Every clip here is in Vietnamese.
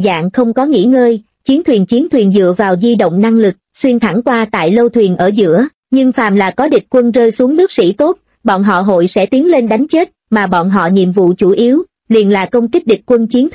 dạng không có nghỉ ngơi, chiến thuyền dựa vào di động năng lực, xuyên thẳng qua tại lâu thuyền ở giữa, nhưng phàm là có địch quân rơi xuống nước sĩ tốt, bọn họ hội sẽ tiến lên đánh chết, mà bọn họ nhiệm vụ chủ yếu, liền là công kích địch quân chiến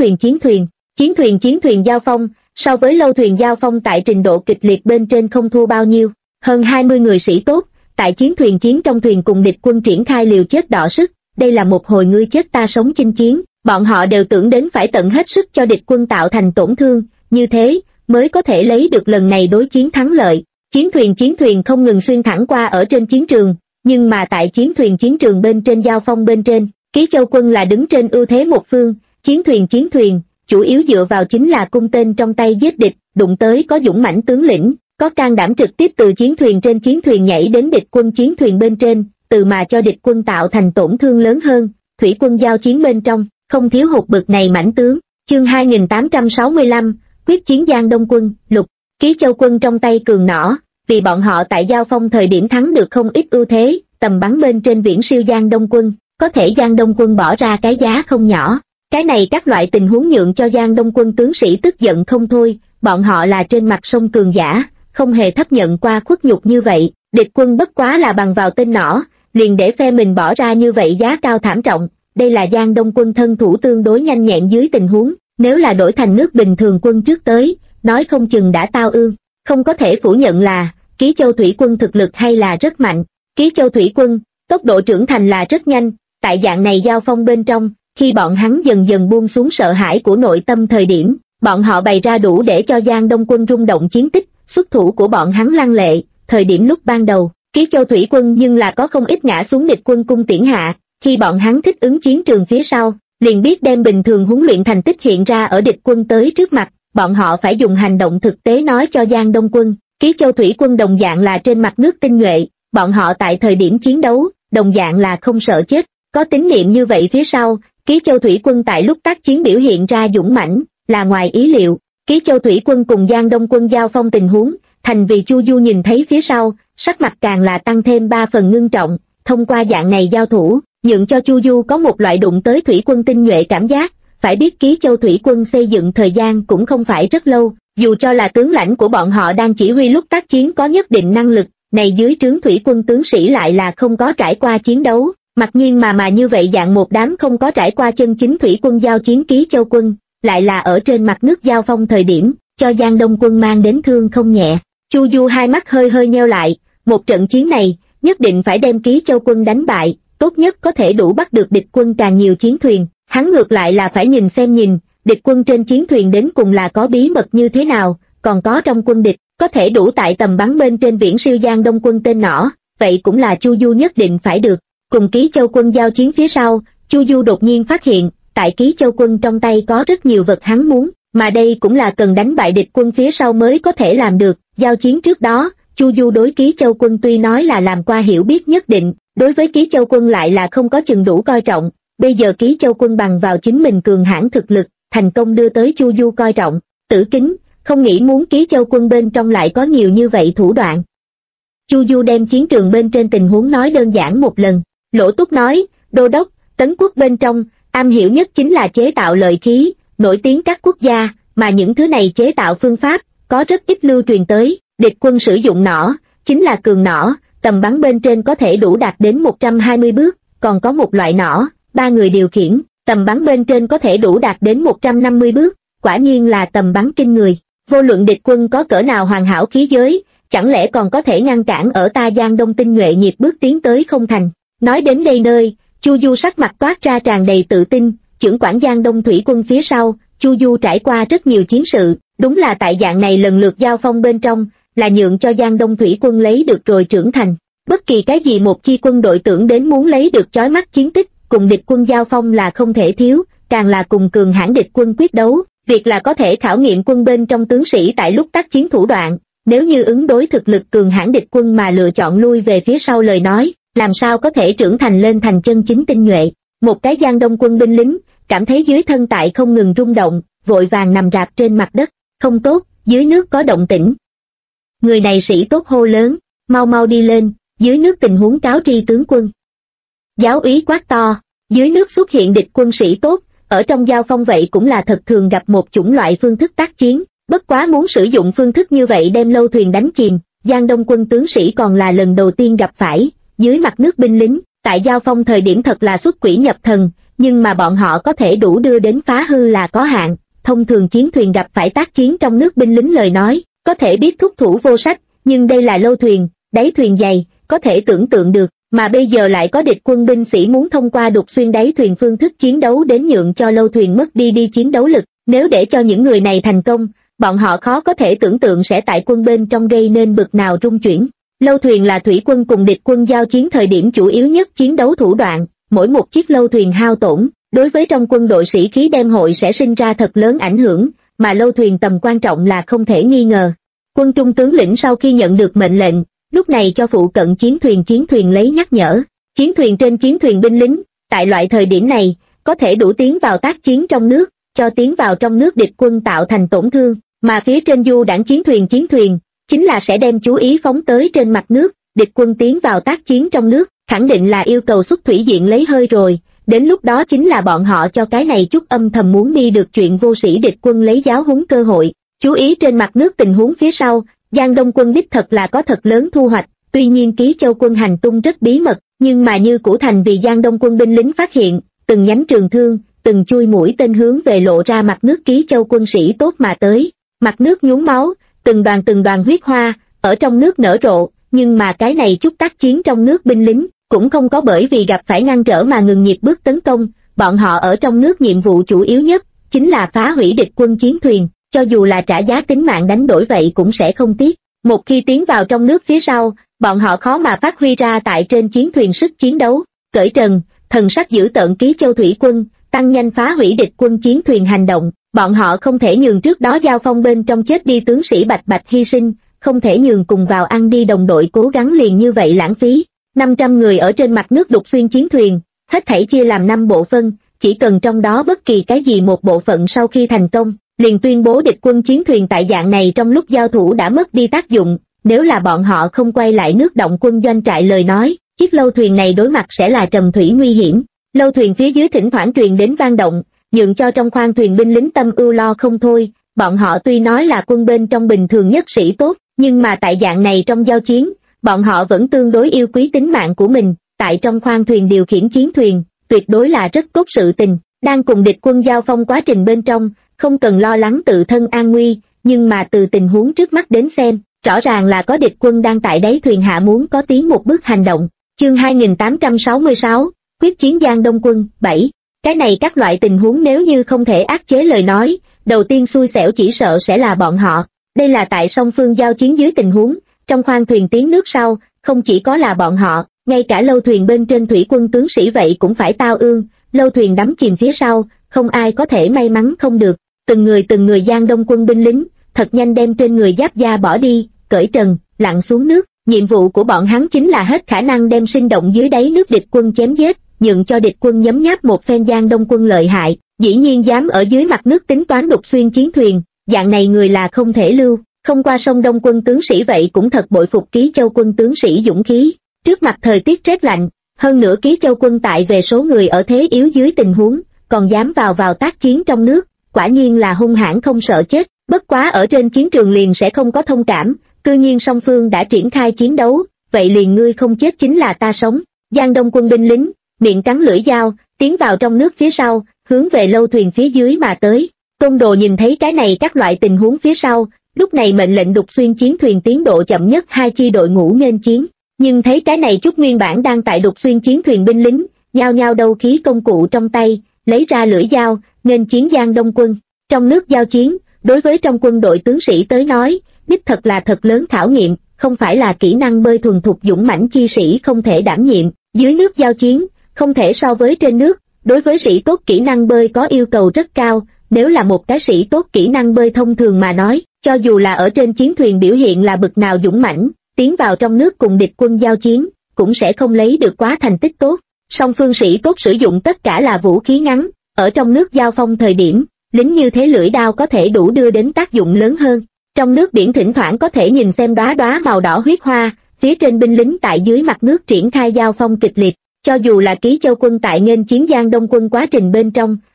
thuyền giao phong, so với lâu thuyền giao phong tại trình độ kịch liệt bên trên không thua bao nhiêu, hơn 20 người sĩ tốt, tại chiến trong thuyền cùng địch quân triển khai liều chết đọ sức, đây là một hồi ngươi chết ta sống chinh chiến, bọn họ đều tưởng đến phải tận hết sức cho địch quân tạo thành tổn thương, như thế, mới có thể lấy được lần này đối chiến thắng lợi. Chiến thuyền không ngừng xuyên thẳng qua ở trên chiến trường, nhưng mà tại chiến trường bên trên giao phong bên trên, Ký Châu quân là đứng trên ưu thế một phương, chiến thuyền, chủ yếu dựa vào chính là cung tên trong tay giết địch, đụng tới có dũng mãnh tướng lĩnh, có can đảm trực tiếp từ chiến thuyền nhảy đến địch quân chiến thuyền bên trên, từ mà cho địch quân tạo thành tổn thương lớn hơn, thủy quân giao chiến bên trong, không thiếu hụt bực này mãnh tướng. Chương 2865, quyết chiến Giang Đông quân, lục, Ký Châu quân trong tay cường nỏ, vì bọn họ tại giao phong thời điểm thắng được không ít ưu thế, tầm bắn bên trên viễn siêu Giang Đông quân, có thể Giang Đông quân bỏ ra cái giá không nhỏ. Cái này các loại tình huống nhượng cho Giang Đông quân tướng sĩ tức giận không thôi, bọn họ là trên mặt sông cường giả, không hề chấp nhận qua khuất nhục như vậy, địch quân bất quá là bằng vào tên nỏ, liền để phe mình bỏ ra như vậy giá cao thảm trọng, đây là Giang Đông quân thân thủ tương đối nhanh nhẹn dưới tình huống, nếu là đổi thành nước bình thường quân trước tới, nói không chừng đã tao ương, không có thể phủ nhận là, Ký Châu thủy quân thực lực hay là rất mạnh, Ký Châu thủy quân, tốc độ trưởng thành là rất nhanh, tại dạng này giao phong bên trong, khi bọn hắn dần dần buông xuống sợ hãi của nội tâm thời điểm, bọn họ bày ra đủ để cho Giang Đông quân rung động chiến tích, xuất thủ của bọn hắn lăng lệ, thời điểm lúc ban đầu, Ký Châu thủy quân nhưng là có không ít ngã xuống địch quân cung tiễn hạ, khi bọn hắn thích ứng chiến trường phía sau, liền biết đem bình thường huấn luyện thành tích hiện ra ở địch quân tới trước mặt, bọn họ phải dùng hành động thực tế nói cho Giang Đông quân, Ký Châu thủy quân đồng dạng là trên mặt nước tinh nhuệ, bọn họ tại thời điểm chiến đấu, đồng dạng là không sợ chết, có tín niệm như vậy phía sau, Ký Châu thủy quân tại lúc tác chiến biểu hiện ra dũng mãnh, là ngoài ý liệu, Ký Châu thủy quân cùng Giang Đông quân giao phong tình huống, thành vì Chu Du nhìn thấy phía sau, sắc mặt càng là tăng thêm 3 phần ngưng trọng, thông qua dạng này giao thủ, nhượng cho Chu Du có một loại đụng tới thủy quân tinh nhuệ cảm giác, phải biết Ký Châu thủy quân xây dựng thời gian cũng không phải rất lâu, dù cho là tướng lãnh của bọn họ đang chỉ huy lúc tác chiến có nhất định năng lực, này dưới trướng thủy quân tướng sĩ lại là không có trải qua chiến đấu, mặc nhiên mà như vậy dạng một đám không có trải qua chân chính thủy quân giao chiến Ký Châu quân, lại là ở trên mặt nước giao phong thời điểm, cho Giang Đông quân mang đến thương không nhẹ. Chu Du hai mắt hơi nheo lại, một trận chiến này, nhất định phải đem Ký Châu quân đánh bại, tốt nhất có thể đủ bắt được địch quân càng nhiều chiến thuyền, hắn ngược lại là phải nhìn, địch quân trên chiến thuyền đến cùng là có bí mật như thế nào, còn có trong quân địch, có thể đủ tại tầm bắn bên trên viễn siêu Giang Đông quân tên nỏ, vậy cũng là Chu Du nhất định phải được. Cùng Ký Châu quân giao chiến phía sau, Chu Du đột nhiên phát hiện, tại Ký Châu quân trong tay có rất nhiều vật hắn muốn, mà đây cũng là cần đánh bại địch quân phía sau mới có thể làm được. Giao chiến trước đó, Chu Du đối Ký Châu quân tuy nói là làm qua hiểu biết nhất định, đối với Ký Châu quân lại là không có chừng đủ coi trọng, bây giờ Ký Châu quân bằng vào chính mình cường hãn thực lực, thành công đưa tới Chu Du coi trọng, Tử Kính, không nghĩ muốn Ký Châu quân bên trong lại có nhiều như vậy thủ đoạn. Chu Du đem chiến trường bên trên tình huống nói đơn giản một lần, Lỗ Túc nói, đô đốc, Tấn quốc bên trong, am hiểu nhất chính là chế tạo lợi khí, nổi tiếng các quốc gia, mà những thứ này chế tạo phương pháp, có rất ít lưu truyền tới, địch quân sử dụng nỏ, chính là cường nỏ, tầm bắn bên trên có thể đủ đạt đến 120 bước, còn có một loại nỏ, 3 người điều khiển, tầm bắn bên trên có thể đủ đạt đến 150 bước, quả nhiên là tầm bắn kinh người, vô luận địch quân có cỡ nào hoàn hảo khí giới, chẳng lẽ còn có thể ngăn cản ở ta Giang Đông tinh nhuệ nhịp bước tiến tới không thành. Nói đến đây nơi, Chu Du sắc mặt toát ra tràn đầy tự tin, chưởng quản Giang Đông thủy quân phía sau, Chu Du trải qua rất nhiều chiến sự, đúng là tại dạng này lần lượt giao phong bên trong, là nhượng cho Giang Đông thủy quân lấy được rồi trưởng thành. Bất kỳ cái gì một chi quân đội tưởng đến muốn lấy được chói mắt chiến tích, cùng địch quân giao phong là không thể thiếu, càng là cùng cường hãn địch quân quyết đấu, việc là có thể khảo nghiệm quân bên trong tướng sĩ tại lúc tác chiến thủ đoạn, nếu như ứng đối thực lực cường hãn địch quân mà lựa chọn lui về phía sau lời nói, làm sao có thể trưởng thành lên thành chân chính tinh nhuệ. Một cái Giang Đông quân binh lính, cảm thấy dưới thân tại không ngừng rung động, vội vàng nằm rạp trên mặt đất, không tốt, dưới nước có động tĩnh. Người này sĩ tốt hô lớn, mau đi lên, dưới nước tình huống cáo tri tướng quân. Giáo úy quát to, dưới nước xuất hiện địch quân sĩ tốt, ở trong giao phong vậy cũng là thật thường gặp một chủng loại phương thức tác chiến, bất quá muốn sử dụng phương thức như vậy đem lâu thuyền đánh chìm, Giang Đông quân tướng sĩ còn là lần đầu tiên gặp phải. Dưới mặt nước binh lính, tại giao phong thời điểm thật là xuất quỷ nhập thần, nhưng mà bọn họ có thể đủ đưa đến phá hư là có hạn. Thông thường chiến thuyền gặp phải tác chiến trong nước binh lính lời nói, có thể biết thúc thủ vô sách, nhưng đây là lâu thuyền, đáy thuyền dày, có thể tưởng tượng được, mà bây giờ lại có địch quân binh sĩ muốn thông qua đục xuyên đáy thuyền phương thức chiến đấu đến nhượng cho lâu thuyền mất đi chiến đấu lực. Nếu để cho những người này thành công, bọn họ khó có thể tưởng tượng sẽ tại quân bên trong gây nên bực nào rung chuyển. Lâu thuyền là thủy quân cùng địch quân giao chiến thời điểm chủ yếu nhất chiến đấu thủ đoạn, mỗi một chiếc lâu thuyền hao tổn, đối với trong quân đội sĩ khí đem hội sẽ sinh ra thật lớn ảnh hưởng, mà lâu thuyền tầm quan trọng là không thể nghi ngờ. Quân trung tướng lĩnh sau khi nhận được mệnh lệnh, lúc này cho phụ cận chiến thuyền lấy nhắc nhở. Chiến thuyền trên chiến thuyền binh lính, tại loại thời điểm này, có thể đủ tiến vào tác chiến trong nước, cho tiến vào trong nước địch quân tạo thành tổn thương, mà phía trên du đảng chiến thuyền, chính là sẽ đem chú ý phóng tới trên mặt nước, địch quân tiến vào tác chiến trong nước, khẳng định là yêu cầu xuất thủy diện lấy hơi rồi, đến lúc đó chính là bọn họ cho cái này chút âm thầm muốn đi được chuyện vô sĩ địch quân lấy giáo huấn cơ hội. Chú ý trên mặt nước tình huống phía sau, Giang Đông quân đích thật là có thật lớn thu hoạch, tuy nhiên Ký Châu quân hành tung rất bí mật, nhưng mà như cũ thành vì Giang Đông quân binh lính phát hiện, từng nhánh trường thương, từng chui mũi tên hướng về lộ ra mặt nước Ký Châu quân sĩ tốt mà tới. Mặt nước nhuốm máu, từng đoàn huyết hoa, ở trong nước nở rộ, nhưng mà cái này chút tác chiến trong nước binh lính, cũng không có bởi vì gặp phải ngăn trở mà ngừng nhịp bước tấn công, bọn họ ở trong nước nhiệm vụ chủ yếu nhất, chính là phá hủy địch quân chiến thuyền, cho dù là trả giá tính mạng đánh đổi vậy cũng sẽ không tiếc. Một khi tiến vào trong nước phía sau, bọn họ khó mà phát huy ra tại trên chiến thuyền sức chiến đấu, cởi trần, thần sắc dữ tợn Ký Châu thủy quân, tăng nhanh phá hủy địch quân chiến thuyền hành động. Bọn họ không thể nhường trước đó giao phong bên trong chết đi tướng sĩ bạch bạch hy sinh, không thể nhường cùng vào ăn đi đồng đội cố gắng liền như vậy lãng phí. 500 người ở trên mặt nước đục xuyên chiến thuyền, hết thảy chia làm 5 bộ phân, chỉ cần trong đó bất kỳ cái gì một bộ phận sau khi thành công, liền tuyên bố địch quân chiến thuyền tại dạng này trong lúc giao thủ đã mất đi tác dụng, nếu là bọn họ không quay lại nước động quân doanh trại lời nói, chiếc lâu thuyền này đối mặt sẽ là trầm thủy nguy hiểm. Lâu thuyền phía dưới thỉnh thoảng truyền đến vang động, nhượng cho trong khoang thuyền binh lính tâm ưu lo không thôi. Bọn họ tuy nói là quân bên trong bình thường nhất sĩ tốt, nhưng mà tại dạng này trong giao chiến, bọn họ vẫn tương đối yêu quý tính mạng của mình. Tại trong khoang thuyền điều khiển chiến thuyền, tuyệt đối là rất tốt sự tình. Đang cùng địch quân giao phong quá trình bên trong, không cần lo lắng tự thân an nguy, nhưng mà từ tình huống trước mắt đến xem, rõ ràng là có địch quân đang tại đáy thuyền hạ muốn có tiến một bước hành động. Chương 2866, quyết chiến Giang Đông quân 7. Cái này các loại tình huống nếu như không thể áp chế lời nói, đầu tiên xui xẻo chỉ sợ sẽ là bọn họ. Đây là tại song phương giao chiến dưới tình huống, trong khoang thuyền tiến nước sau, không chỉ có là bọn họ, ngay cả lâu thuyền bên trên thủy quân tướng sĩ vậy cũng phải tao ương, lâu thuyền đắm chìm phía sau, không ai có thể may mắn không được. Từng người Giang Đông quân binh lính, thật nhanh đem trên người giáp da bỏ đi, cởi trần, lặn xuống nước. Nhiệm vụ của bọn hắn chính là hết khả năng đem sinh động dưới đáy nước địch quân chém giết, nhượng cho địch quân nhấm nháp một phen Giang Đông quân lợi hại. Dĩ nhiên dám ở dưới mặt nước tính toán đục xuyên chiến thuyền, dạng này người là không thể lưu. Không qua sông Đông quân tướng sĩ vậy cũng thật bội phục Ký Châu quân tướng sĩ dũng khí. Trước mặt thời tiết rét lạnh, hơn nữa Ký Châu quân tại về số người ở thế yếu dưới tình huống, còn dám vào tác chiến trong nước, quả nhiên là hung hãn không sợ chết. Bất quá ở trên chiến trường liền sẽ không có thông cảm, cư nhiên song phương đã triển khai chiến đấu, vậy liền ngươi không chết chính là ta sống. Giang Đông quân binh lính, miệng cắn lưỡi dao, tiến vào trong nước phía sau, hướng về lâu thuyền phía dưới mà tới. Tôn Đồ nhìn thấy cái này các loại tình huống phía sau, lúc này mệnh lệnh đục xuyên chiến thuyền tiến độ chậm nhất 2 chi đội ngũ nghênh chiến. Nhưng thấy cái này chút nguyên bản đang tại đục xuyên chiến thuyền binh lính, nhao nhao đấu khí công cụ trong tay, lấy ra lưỡi dao, nghênh chiến Giang Đông quân. Trong nước giao chiến, đối với trong quân đội tướng sĩ tới nói, đích thật là thật lớn khảo nghiệm, không phải là kỹ năng bơi thuần thục dũng mãnh chi sĩ không thể đảm nhiệm. Dưới nước giao chiến, không thể so với trên nước, đối với sĩ tốt kỹ năng bơi có yêu cầu rất cao, nếu là một cái sĩ tốt kỹ năng bơi thông thường mà nói, cho dù là ở trên chiến thuyền biểu hiện là bực nào dũng mãnh, tiến vào trong nước cùng địch quân giao chiến, cũng sẽ không lấy được quá thành tích tốt. Song phương sĩ tốt sử dụng tất cả là vũ khí ngắn, ở trong nước giao phong thời điểm, lính như thế lưỡi đao có thể đủ đưa đến tác dụng lớn hơn. Trong nước biển thỉnh thoảng có thể nhìn xem đóa đóa màu đỏ huyết hoa, phía trên binh lính tại dưới mặt nước triển khai giao phong kịch liệt. Cho dù là Ký Châu quân tại nghênh chiến Giang Đông quân quá trình bên trong,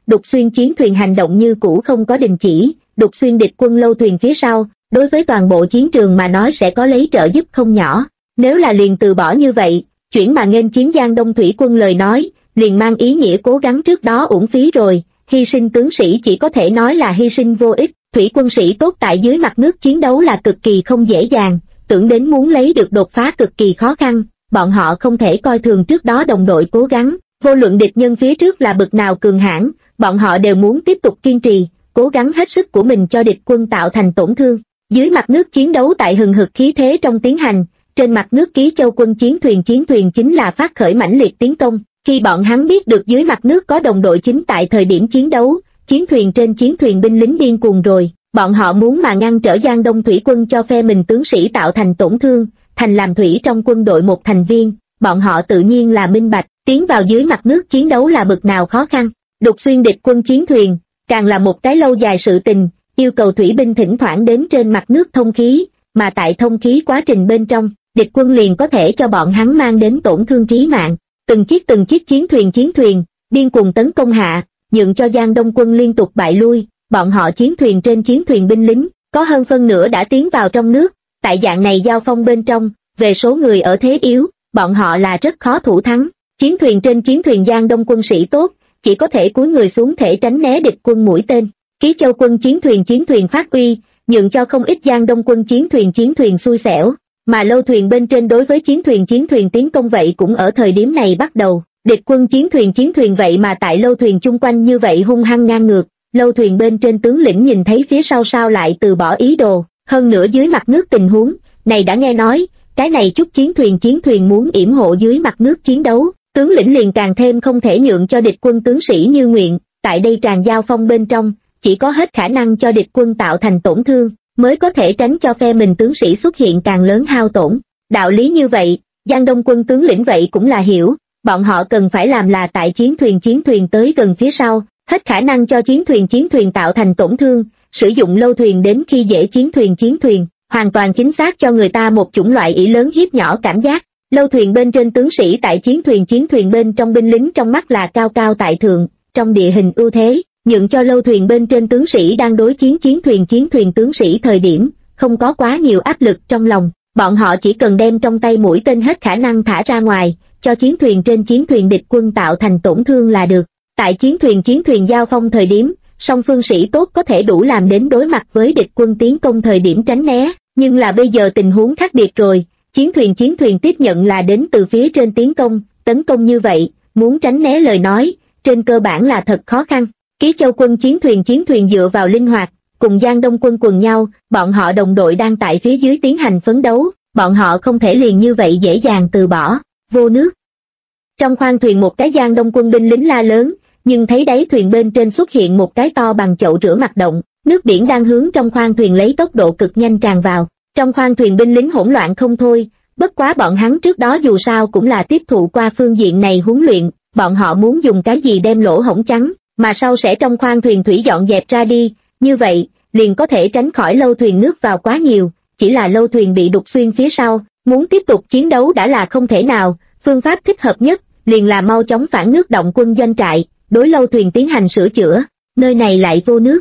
đục xuyên chiến thuyền hành động như cũ không có đình chỉ, đục xuyên địch quân lâu thuyền phía sau, đối với toàn bộ chiến trường mà nói sẽ có lấy trợ giúp không nhỏ. Nếu là liền từ bỏ như vậy, chuyển mà nghênh chiến Giang Đông thủy quân lời nói, liền mang ý nghĩa cố gắng trước đó uổng phí rồi, hy sinh tướng sĩ chỉ có thể nói là hy sinh vô ích. Thủy quân sĩ tốt tại dưới mặt nước chiến đấu là cực kỳ không dễ dàng, tưởng đến muốn lấy được đột phá cực kỳ khó khăn, bọn họ không thể coi thường trước đó đồng đội cố gắng, vô luận địch nhân phía trước là bực nào cường hãn, bọn họ đều muốn tiếp tục kiên trì, cố gắng hết sức của mình cho địch quân tạo thành tổn thương. Dưới mặt nước chiến đấu tại hừng hực khí thế trong tiến hành, trên mặt nước Ký Châu quân chiến thuyền chính là phát khởi mãnh liệt tiến công, khi bọn hắn biết được dưới mặt nước có đồng đội chính tại thời điểm chiến đấu, chiến thuyền trên chiến thuyền binh lính điên cuồng rồi, bọn họ muốn mà ngăn trở Giang Đông thủy quân cho phe mình tướng sĩ tạo thành tổn thương, thành làm thủy trong quân đội một thành viên, bọn họ tự nhiên là minh bạch, tiến vào dưới mặt nước chiến đấu là bực nào khó khăn. Đục xuyên địch quân chiến thuyền, càng là một cái lâu dài sự tình, yêu cầu thủy binh thỉnh thoảng đến trên mặt nước thông khí, mà tại thông khí quá trình bên trong, địch quân liền có thể cho bọn hắn mang đến tổn thương trí mạng. Từng chiếc chiến thuyền, điên cuồng tấn công hạ, nhượng cho Giang Đông quân liên tục bại lui, bọn họ chiến thuyền trên chiến thuyền binh lính, có hơn phân nửa đã tiến vào trong nước, tại dạng này giao phong bên trong, về số người ở thế yếu, bọn họ là rất khó thủ thắng. Chiến thuyền trên chiến thuyền Giang Đông quân sĩ tốt, chỉ có thể cúi người xuống thể tránh né địch quân mũi tên. Ký Châu quân chiến thuyền phát uy, nhượng cho không ít Giang Đông quân chiến thuyền xui xẻo, mà lâu thuyền bên trên đối với chiến thuyền tiến công vậy cũng ở thời điểm này bắt đầu. Địch quân chiến thuyền vậy mà tại lâu thuyền chung quanh như vậy hung hăng ngang ngược, lâu thuyền bên trên tướng lĩnh nhìn thấy phía sau sao lại từ bỏ ý đồ, hơn nữa dưới mặt nước tình huống, này đã nghe nói, cái này chút chiến thuyền muốn yểm hộ dưới mặt nước chiến đấu, tướng lĩnh liền càng thêm không thể nhượng cho địch quân tướng sĩ như nguyện, tại đây tràn giao phong bên trong, chỉ có hết khả năng cho địch quân tạo thành tổn thương, mới có thể tránh cho phe mình tướng sĩ xuất hiện càng lớn hao tổn. Đạo lý như vậy, Giang Đông quân tướng lĩnh vậy cũng là hiểu, bọn họ cần phải làm là tại chiến thuyền tới gần phía sau, hết khả năng cho chiến thuyền tạo thành tổn thương, sử dụng lâu thuyền đến khi dễ chiến thuyền, hoàn toàn chính xác cho người ta một chủng loại ỷ lớn hiếp nhỏ cảm giác. Lâu thuyền bên trên tướng sĩ tại chiến thuyền bên trong binh lính trong mắt là cao cao tại thượng, trong địa hình ưu thế, nhượng cho lâu thuyền bên trên tướng sĩ đang đối chiến chiến thuyền tướng sĩ thời điểm, không có quá nhiều áp lực trong lòng, bọn họ chỉ cần đem trong tay mũi tên hết khả năng thả ra ngoài, cho chiến thuyền trên chiến thuyền địch quân tạo thành tổn thương là được. Tại chiến thuyền giao phong thời điểm, song phương sĩ tốt có thể đủ làm đến đối mặt với địch quân tiến công thời điểm tránh né, nhưng là bây giờ tình huống khác biệt rồi, chiến thuyền tiếp nhận là đến từ phía trên tấn công như vậy, muốn tránh né lời nói, trên cơ bản là thật khó khăn. Ký Châu quân chiến thuyền dựa vào linh hoạt, cùng Giang Đông quân quần nhau, bọn họ đồng đội đang tại phía dưới tiến hành phấn đấu, bọn họ không thể liền như vậy dễ dàng từ bỏ, vô nước. Trong khoang thuyền một cái Giang Đông quân binh lính la lớn, nhưng thấy đáy thuyền bên trên xuất hiện một cái to bằng chậu rửa mặt động, nước biển đang hướng trong khoang thuyền lấy tốc độ cực nhanh tràn vào. Trong khoang thuyền binh lính hỗn loạn không thôi, bất quá bọn hắn trước đó dù sao cũng là tiếp thụ qua phương diện này huấn luyện, bọn họ muốn dùng cái gì đem lỗ hổng trắng, mà sau sẽ trong khoang thuyền thủy dọn dẹp ra đi, như vậy, liền có thể tránh khỏi lâu thuyền nước vào quá nhiều, chỉ là lâu thuyền bị đục xuyên phía sau, muốn tiếp tục chiến đấu đã là không thể nào, phương pháp thích hợp nhất, liền là mau chóng phản nước động quân doanh trại, đối lâu thuyền tiến hành sửa chữa, nơi này lại vô nước.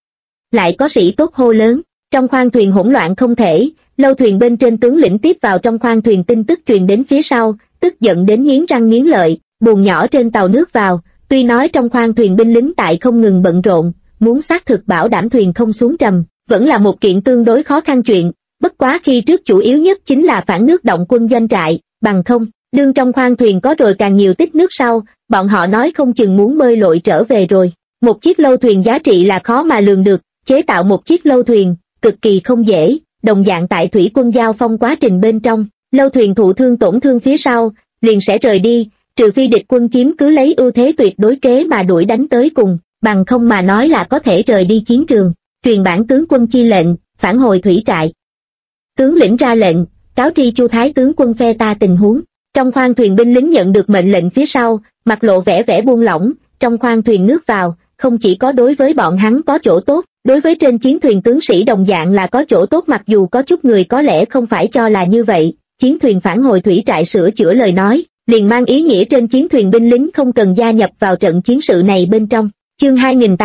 Lại có sĩ tốt hô lớn, trong khoang thuyền hỗn loạn không thể, lâu thuyền bên trên tướng lĩnh tiếp vào trong khoang thuyền tin tức truyền đến phía sau, tức giận đến nghiến răng nghiến lợi, buồng nhỏ trên tàu nước vào, tuy nói trong khoang thuyền binh lính tại không ngừng bận rộn, muốn xác thực bảo đảm thuyền không xuống trầm, vẫn là một kiện tương đối khó khăn chuyện, bất quá khi trước chủ yếu nhất chính là phản nước động quân doanh trại, bằng không, đương trong khoang thuyền có rồi càng nhiều tích nước sau, bọn họ nói không chừng muốn bơi lội trở về rồi. Một chiếc lâu thuyền giá trị là khó mà lường được, chế tạo một chiếc lâu thuyền, cực kỳ không dễ, đồng dạng tại thủy quân giao phong quá trình bên trong, lâu thuyền thụ thương tổn thương phía sau, liền sẽ rời đi, trừ phi địch quân chiếm cứ lấy ưu thế tuyệt đối kế mà đuổi đánh tới cùng, bằng không mà nói là có thể rời đi chiến trường, truyền bản tướng quân chi lệnh, phản hồi thủy trại. Tướng lĩnh ra lệnh, cáo tri Chu Thái tướng quân phe ta tình huống. Trong khoang thuyền binh lính nhận được mệnh lệnh phía sau, mặt lộ vẻ buông lỏng, trong khoang thuyền nước vào, không chỉ có đối với bọn hắn có chỗ tốt, đối với trên chiến thuyền tướng sĩ đồng dạng là có chỗ tốt, mặc dù có chút người có lẽ không phải cho là như vậy, chiến thuyền phản hồi thủy trại sửa chữa lời nói, liền mang ý nghĩa trên chiến thuyền binh lính không cần gia nhập vào trận chiến sự này bên trong, Chương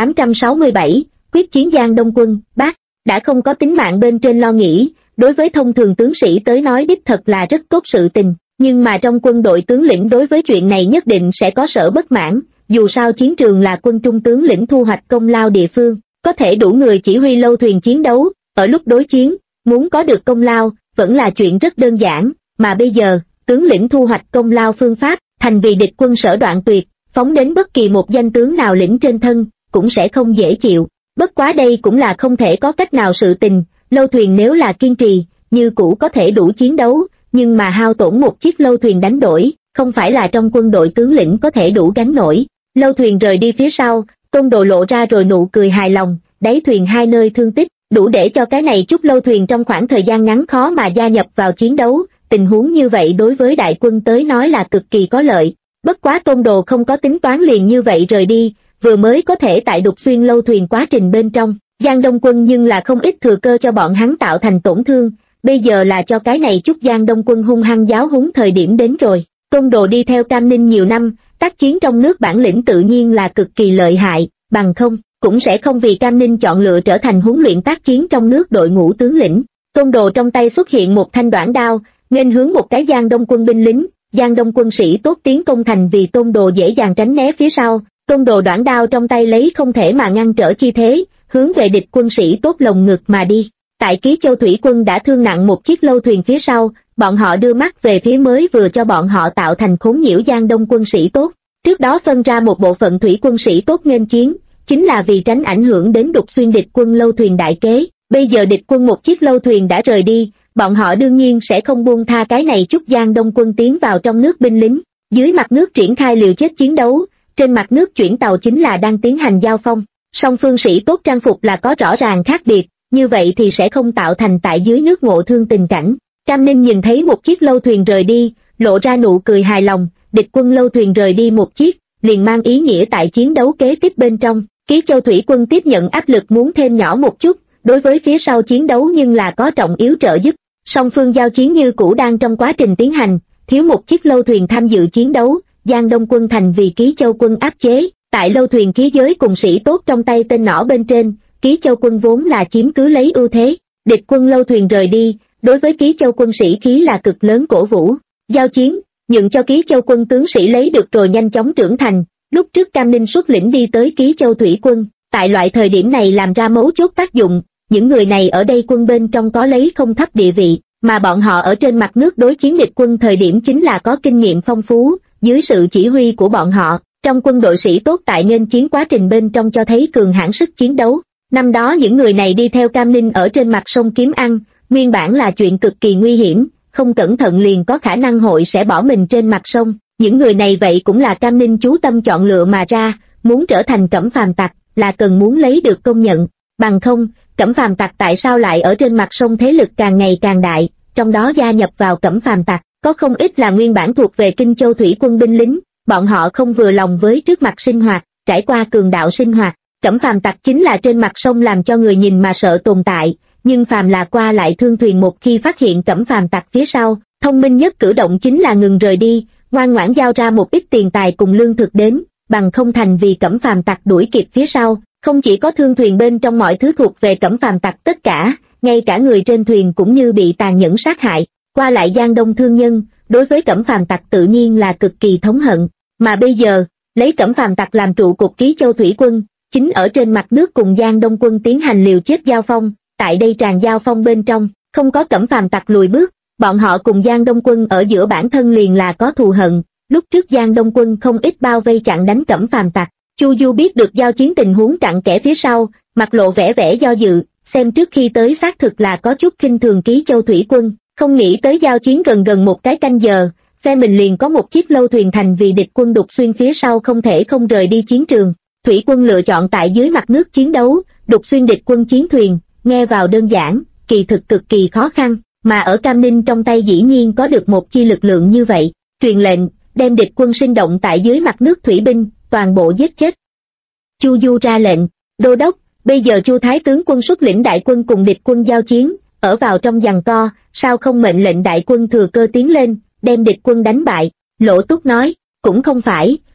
2867, quyết chiến Giang Đông quân. Bác đã không có tính mạng bên trên lo nghĩ, đối với thông thường tướng sĩ tới nói đích thật là rất tốt sự tình, nhưng mà trong quân đội tướng lĩnh đối với chuyện này nhất định sẽ có sở bất mãn, dù sao chiến trường là quân trung tướng lĩnh thu hoạch công lao địa phương, có thể đủ người chỉ huy lâu thuyền chiến đấu, ở lúc đối chiến, muốn có được công lao, vẫn là chuyện rất đơn giản, mà bây giờ, tướng lĩnh thu hoạch công lao phương pháp, thành vì địch quân sở đoạn tuyệt, phóng đến bất kỳ một danh tướng nào lĩnh trên thân, cũng sẽ không dễ chịu. Bất quá đây cũng là không thể có cách nào sự tình, lâu thuyền nếu là kiên trì, như cũ có thể đủ chiến đấu, nhưng mà hao tổn một chiếc lâu thuyền đánh đổi, không phải là trong quân đội tướng lĩnh có thể đủ gánh nổi. Lâu thuyền rời đi phía sau, Tôn Đồ lộ ra rồi nụ cười hài lòng, đáy thuyền hai nơi thương tích, đủ để cho cái này chút lâu thuyền trong khoảng thời gian ngắn khó mà gia nhập vào chiến đấu, tình huống như vậy đối với đại quân tới nói là cực kỳ có lợi. Bất quá Tôn Đồ không có tính toán liền như vậy rời đi, vừa mới có thể tại đục xuyên lâu thuyền quá trình bên trong, Giang Đông quân nhưng là không ít thừa cơ cho bọn hắn tạo thành tổn thương, bây giờ là cho cái này chút Giang Đông quân hung hăng giáo huấn thời điểm đến rồi. Tôn Đồ đi theo Cam Ninh nhiều năm, tác chiến trong nước bản lĩnh tự nhiên là cực kỳ lợi hại, bằng không, cũng sẽ không vì Cam Ninh chọn lựa trở thành huấn luyện tác chiến trong nước đội ngũ tướng lĩnh. Tôn Đồ trong tay xuất hiện một thanh đoản đao, nghênh hướng một cái Giang Đông quân binh lính, Giang Đông quân sĩ tốt tiến công thành vì Tôn Đồ dễ dàng tránh né phía sau, Tôn Đồ đoản đao trong tay lấy không thể mà ngăn trở chi thế, hướng về địch quân sĩ tốt lồng ngực mà đi. Tại Ký Châu thủy quân đã thương nặng một chiếc lâu thuyền phía sau, bọn họ đưa mắt về phía mới vừa cho bọn họ tạo thành khốn nhiễu Giang Đông quân sĩ tốt. Trước đó phân ra một bộ phận thủy quân sĩ tốt nghênh chiến, chính là vì tránh ảnh hưởng đến đục xuyên địch quân lâu thuyền đại kế. Bây giờ địch quân một chiếc lâu thuyền đã rời đi, bọn họ đương nhiên sẽ không buông tha cái này chút Giang Đông quân tiến vào trong nước binh lính. Dưới mặt nước triển khai liều chết chiến đấu, trên mặt nước chuyển tàu chính là đang tiến hành giao phong. Song phương sĩ tốt trang phục là có rõ ràng khác biệt, như vậy thì sẽ không tạo thành tại dưới nước ngộ thương tình cảnh. Cam Ninh nhìn thấy một chiếc lâu thuyền rời đi, lộ ra nụ cười hài lòng, địch quân lâu thuyền rời đi một chiếc, liền mang ý nghĩa tại chiến đấu kế tiếp bên trong, Ký Châu thủy quân tiếp nhận áp lực muốn thêm nhỏ một chút, đối với phía sau chiến đấu nhưng là có trọng yếu trợ giúp. Song phương giao chiến như cũ đang trong quá trình tiến hành, thiếu một chiếc lâu thuyền tham dự chiến đấu, Giang Đông quân thành vì Ký Châu quân áp chế, tại lâu thuyền khí giới cùng sĩ tốt trong tay tên nỏ bên trên, Ký Châu quân vốn là chiếm cứ lấy ưu thế, địch quân lâu thuyền rời đi, đối với Ký Châu quân sĩ khí là cực lớn cổ vũ. Giao chiến, nhượng cho Ký Châu quân tướng sĩ lấy được rồi nhanh chóng trưởng thành, lúc trước Cam Ninh xuất lĩnh đi tới Ký Châu thủy quân, tại loại thời điểm này làm ra mấu chốt tác dụng, những người này ở đây quân bên trong có lấy không thấp địa vị, mà bọn họ ở trên mặt nước đối chiến địch quân thời điểm chính là có kinh nghiệm phong phú, dưới sự chỉ huy của bọn họ, trong quân đội sĩ tốt tại nghênh chiến quá trình bên trong cho thấy cường hãn sức chiến đấu. Năm đó những người này đi theo Cam Ninh ở trên mặt sông kiếm ăn, nguyên bản là chuyện cực kỳ nguy hiểm, không cẩn thận liền có khả năng hội sẽ bỏ mình trên mặt sông. Những người này vậy cũng là Cam Ninh chú tâm chọn lựa mà ra, muốn trở thành Cẩm Phàm tặc, là cần muốn lấy được công nhận. Bằng không, Cẩm Phàm tặc tại sao lại ở trên mặt sông thế lực càng ngày càng đại, trong đó gia nhập vào Cẩm Phàm tặc, có không ít là nguyên bản thuộc về Kinh Châu thủy quân binh lính, bọn họ không vừa lòng với trước mặt sinh hoạt, trải qua cường đạo sinh hoạt. Cẩm Phàm tặc chính là trên mặt sông làm cho người nhìn mà sợ tồn tại, nhưng phàm là qua lại thương thuyền một khi phát hiện Cẩm Phàm tặc phía sau, thông minh nhất cử động chính là ngừng rời đi, ngoan ngoãn giao ra một ít tiền tài cùng lương thực đến, bằng không thành vì Cẩm Phàm tặc đuổi kịp phía sau, không chỉ có thương thuyền bên trong mọi thứ thuộc về Cẩm Phàm tặc tất cả, ngay cả người trên thuyền cũng như bị tàn nhẫn sát hại. Qua lại Giang Đông thương nhân, đối với Cẩm Phàm tặc tự nhiên là cực kỳ thống hận, mà bây giờ, lấy Cẩm Phàm tặc làm trụ cột Ký Châu thủy quân, chính ở trên mặt nước cùng Giang Đông quân tiến hành liều chết giao phong, tại đây tràn giao phong bên trong, không có Cẩm Phàm tặc lùi bước, bọn họ cùng Giang Đông quân ở giữa bản thân liền là có thù hận, lúc trước Giang Đông quân không ít bao vây chặn đánh Cẩm Phàm tặc, Chu Du biết được giao chiến tình huống cặn kẽ phía sau, mặt lộ vẻ vẻ do dự, xem trước khi tới xác thực là có chút khinh thường Ký Châu thủy quân, không nghĩ tới giao chiến gần một cái canh giờ, phe mình liền có một chiếc lâu thuyền thành vì địch quân đục xuyên phía sau không thể không rời đi chiến trường. Thủy quân lựa chọn tại dưới mặt nước chiến đấu, đục xuyên địch quân chiến thuyền, nghe vào đơn giản, kỳ thực cực kỳ khó khăn, mà ở Cam Ninh trong tay dĩ nhiên có được một chi lực lượng như vậy, truyền lệnh, đem địch quân sinh động tại dưới mặt nước thủy binh, toàn bộ giết chết. Chu Du ra lệnh, đô đốc, bây giờ Chu Thái tướng quân xuất lĩnh đại quân cùng địch quân giao chiến, ở vào trong giằng co, sao không mệnh lệnh đại quân thừa cơ tiến lên, đem địch quân đánh bại. Lỗ Túc nói, cũng không phải,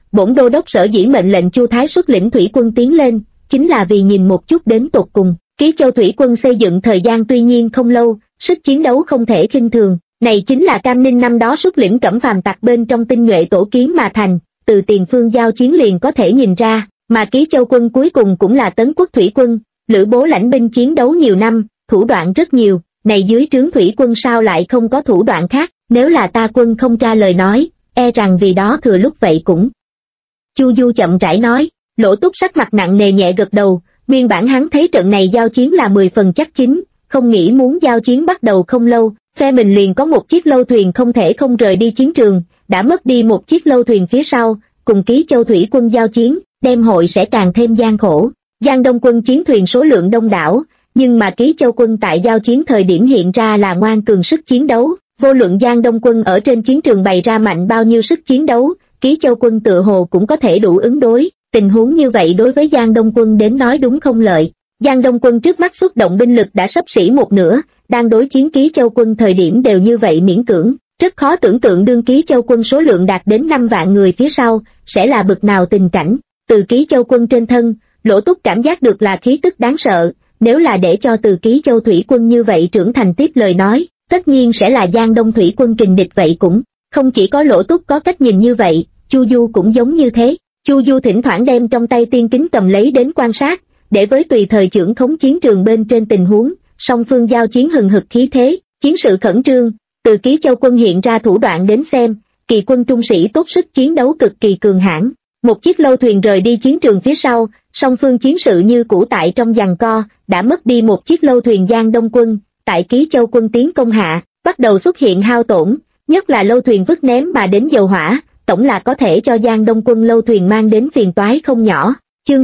bổn đô đốc sở dĩ mệnh lệnh Chu Thái xuất lĩnh thủy quân tiến lên, chính là vì nhìn một chút đến tột cùng. Ký Châu thủy quân xây dựng thời gian tuy nhiên không lâu, sức chiến đấu không thể khinh thường. Này chính là Cam Ninh năm đó xuất lĩnh Cẩm Phàm tặc bên trong tinh nhuệ tổ kiến mà thành, từ tiền phương giao chiến liền có thể nhìn ra, mà Ký Châu quân cuối cùng cũng là Tấn quốc thủy quân, Lữ Bố lãnh binh chiến đấu nhiều năm, thủ đoạn rất nhiều, này dưới trướng thủy quân sao lại không có thủ đoạn khác, nếu là ta quân không tra lời nói, e rằng vì đó thừa lúc vậy cũng. Chu Du chậm rãi nói, Lỗ Túc sắc mặt nặng nề nhẹ gật đầu, nguyên bản hắn thấy trận này giao chiến là 10 phần chắc chín, không nghĩ muốn giao chiến bắt đầu không lâu, phe mình liền có một chiếc lâu thuyền không thể không rời đi chiến trường, đã mất đi một chiếc lâu thuyền phía sau, cùng Ký Châu thủy quân giao chiến, đem hội sẽ càng thêm gian khổ. Giang Đông quân chiến thuyền số lượng đông đảo, nhưng mà Ký Châu quân tại giao chiến thời điểm hiện ra là ngoan cường sức chiến đấu, vô luận Giang Đông quân ở trên chiến trường bày ra mạnh bao nhiêu sức chiến đấu, Ký Châu quân tựa hồ cũng có thể đủ ứng đối, tình huống như vậy đối với Giang Đông quân đến nói đúng không lợi. Giang Đông quân trước mắt xuất động binh lực đã xấp xỉ một nửa, đang đối chiến Ký Châu quân thời điểm đều như vậy miễn cưỡng, rất khó tưởng tượng đương Ký Châu quân số lượng đạt đến 5 vạn người phía sau, sẽ là bực nào tình cảnh. Từ Ký Châu quân trên thân, Lỗ Túc cảm giác được là khí tức đáng sợ, nếu là để cho từ Ký Châu thủy quân như vậy trưởng thành tiếp lời nói, tất nhiên sẽ là Giang Đông thủy quân kình địch vậy cũng, không chỉ có Lỗ Túc có cách nhìn như vậy, Chu Du cũng giống như thế. Chu Du thỉnh thoảng đem trong tay tiên kính cầm lấy đến quan sát, để với tùy thời trưởng khống chiến trường bên trên tình huống, song phương giao chiến hừng hực khí thế, chiến sự khẩn trương, từ Ký Châu quân hiện ra thủ đoạn đến xem, kỳ quân trung sĩ tốt sức chiến đấu cực kỳ cường hãn. Một chiếc lâu thuyền rời đi chiến trường phía sau, song phương chiến sự như cũ tại trong giằng co, đã mất đi một chiếc lâu thuyền Giang Đông quân, tại Ký Châu quân tiến công hạ, bắt đầu xuất hiện hao tổn, nhất là lâu thuyền vứt ném mà đến dầu hỏa, tổng là có thể cho Giang Đông quân lâu thuyền mang đến phiền toái không nhỏ. Chương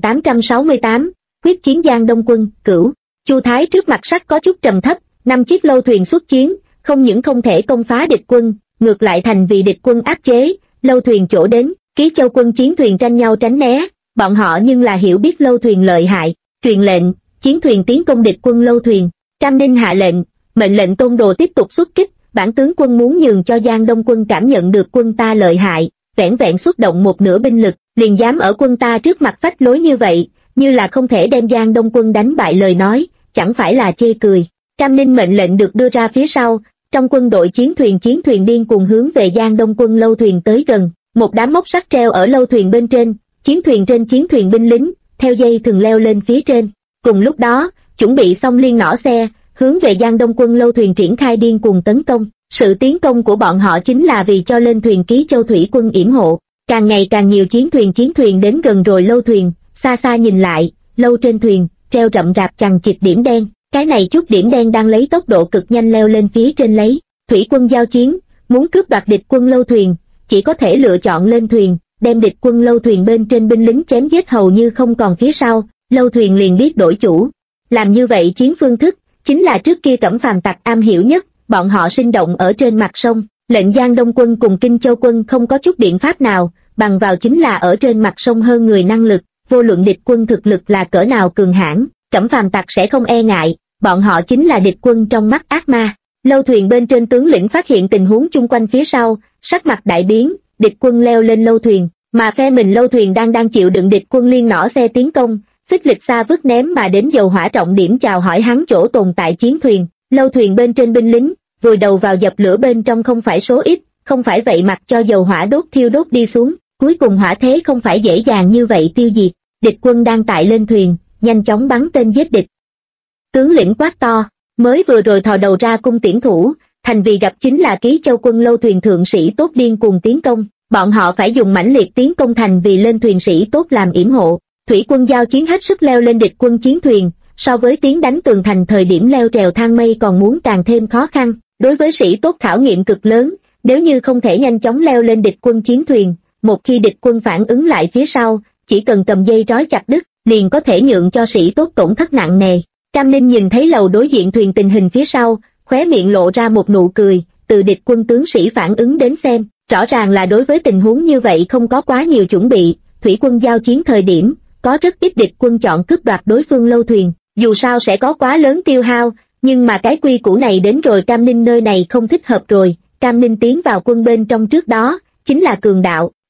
2868, quyết chiến Giang Đông quân, cửu. Chu Thái trước mặt sắc có chút trầm thấp, 5 chiếc lâu thuyền xuất chiến, không những không thể công phá địch quân, ngược lại thành vì địch quân áp chế, lâu thuyền chỗ đến, Ký Châu quân chiến thuyền tranh nhau tránh né, bọn họ nhưng là hiểu biết lâu thuyền lợi hại, truyền lệnh, chiến thuyền tiến công địch quân lâu thuyền. Cam Ninh hạ lệnh, mệnh lệnh Tôn Đồ tiếp tục xuất kích, bản tướng quân muốn nhường cho Giang Đông quân cảm nhận được quân ta lợi hại, vẻn vẹn xuất động một nửa binh lực, liền dám ở quân ta trước mặt phách lối như vậy, như là không thể đem Giang Đông quân đánh bại lời nói, chẳng phải là chê cười. Cam Ninh mệnh lệnh được đưa ra phía sau, trong quân đội chiến thuyền điên cuồng hướng về Giang Đông quân lâu thuyền tới gần, một đám móc sắt treo ở lâu thuyền bên trên chiến thuyền binh lính, theo dây thừng leo lên phía trên. Cùng lúc đó, chuẩn bị xong liên nỏ xe, hướng về Giang Đông quân lâu thuyền triển khai điên cuồng tấn công. Sự tiến công của bọn họ chính là vì cho lên thuyền Ký Châu thủy quân yểm hộ. Càng ngày càng nhiều chiến thuyền đến gần rồi lâu thuyền, xa xa nhìn lại, lâu trên thuyền, treo rậm rạp chằng chịt điểm đen, cái này chút điểm đen đang lấy tốc độ cực nhanh leo lên phía trên lấy. Thủy quân giao chiến, muốn cướp đoạt địch quân lâu thuyền, chỉ có thể lựa chọn lên thuyền, đem địch quân lâu thuyền bên trên binh lính chém giết hầu như không còn phía sau, lâu thuyền liền biết đổi chủ. Làm như vậy chiến phương thức, chính là trước kia Cẩm Phàm tặc am hiểu nhất, bọn họ sinh động ở trên mặt sông, lệnh Giang Đông quân cùng Kinh Châu quân không có chút biện pháp nào, bằng vào chính là ở trên mặt sông hơn người năng lực, vô luận địch quân thực lực là cỡ nào cường hãn, Cẩm Phàm tặc sẽ không e ngại, bọn họ chính là địch quân trong mắt ác ma. Lâu thuyền bên trên tướng lĩnh phát hiện tình huống chung quanh phía sau, sắc mặt đại biến, địch quân leo lên lâu thuyền, mà phe mình lâu thuyền đang chịu đựng địch quân liên nỏ xe tiến công, phích lịch xa vứt ném mà đến dầu hỏa trọng điểm chào hỏi hắn chỗ tồn tại chiến thuyền. Lâu thuyền bên trên binh lính, vùi đầu vào dập lửa bên trong không phải số ít, không phải vậy mặc cho dầu hỏa thiêu đốt đi xuống, cuối cùng hỏa thế không phải dễ dàng như vậy tiêu diệt. Địch quân đang tại lên thuyền, nhanh chóng bắn tên giết địch. Tướng lĩnh quát to, mới vừa rồi thò đầu ra cung tiễn thủ, thành vì gặp chính là Ký Châu quân lâu thuyền thượng sĩ tốt điên cuồng tiến công, bọn họ phải dùng mãnh liệt tiến công thành vì lên thuyền sĩ tốt làm yểm hộ. Thủy quân giao chiến hết sức leo lên địch quân chiến thuyền, so với tiến đánh tường thành thời điểm leo trèo thang mây còn muốn càng thêm khó khăn, đối với sĩ tốt khảo nghiệm cực lớn, nếu như không thể nhanh chóng leo lên địch quân chiến thuyền, một khi địch quân phản ứng lại phía sau, chỉ cần cầm dây trói chặt đứt, liền có thể nhượng cho sĩ tốt tổn thất nặng nề. Cam Ninh nhìn thấy lầu đối diện thuyền tình hình phía sau, khóe miệng lộ ra một nụ cười, từ địch quân tướng sĩ phản ứng đến xem, rõ ràng là đối với tình huống như vậy không có quá nhiều chuẩn bị. Thủy quân giao chiến thời điểm, có rất ít địch quân chọn cướp đoạt đối phương lâu thuyền, dù sao sẽ có quá lớn tiêu hao, nhưng mà cái quy củ này đến rồi Cam Ninh nơi này không thích hợp rồi. Cam Ninh tiến vào quân bên trong trước đó, chính là cường đạo,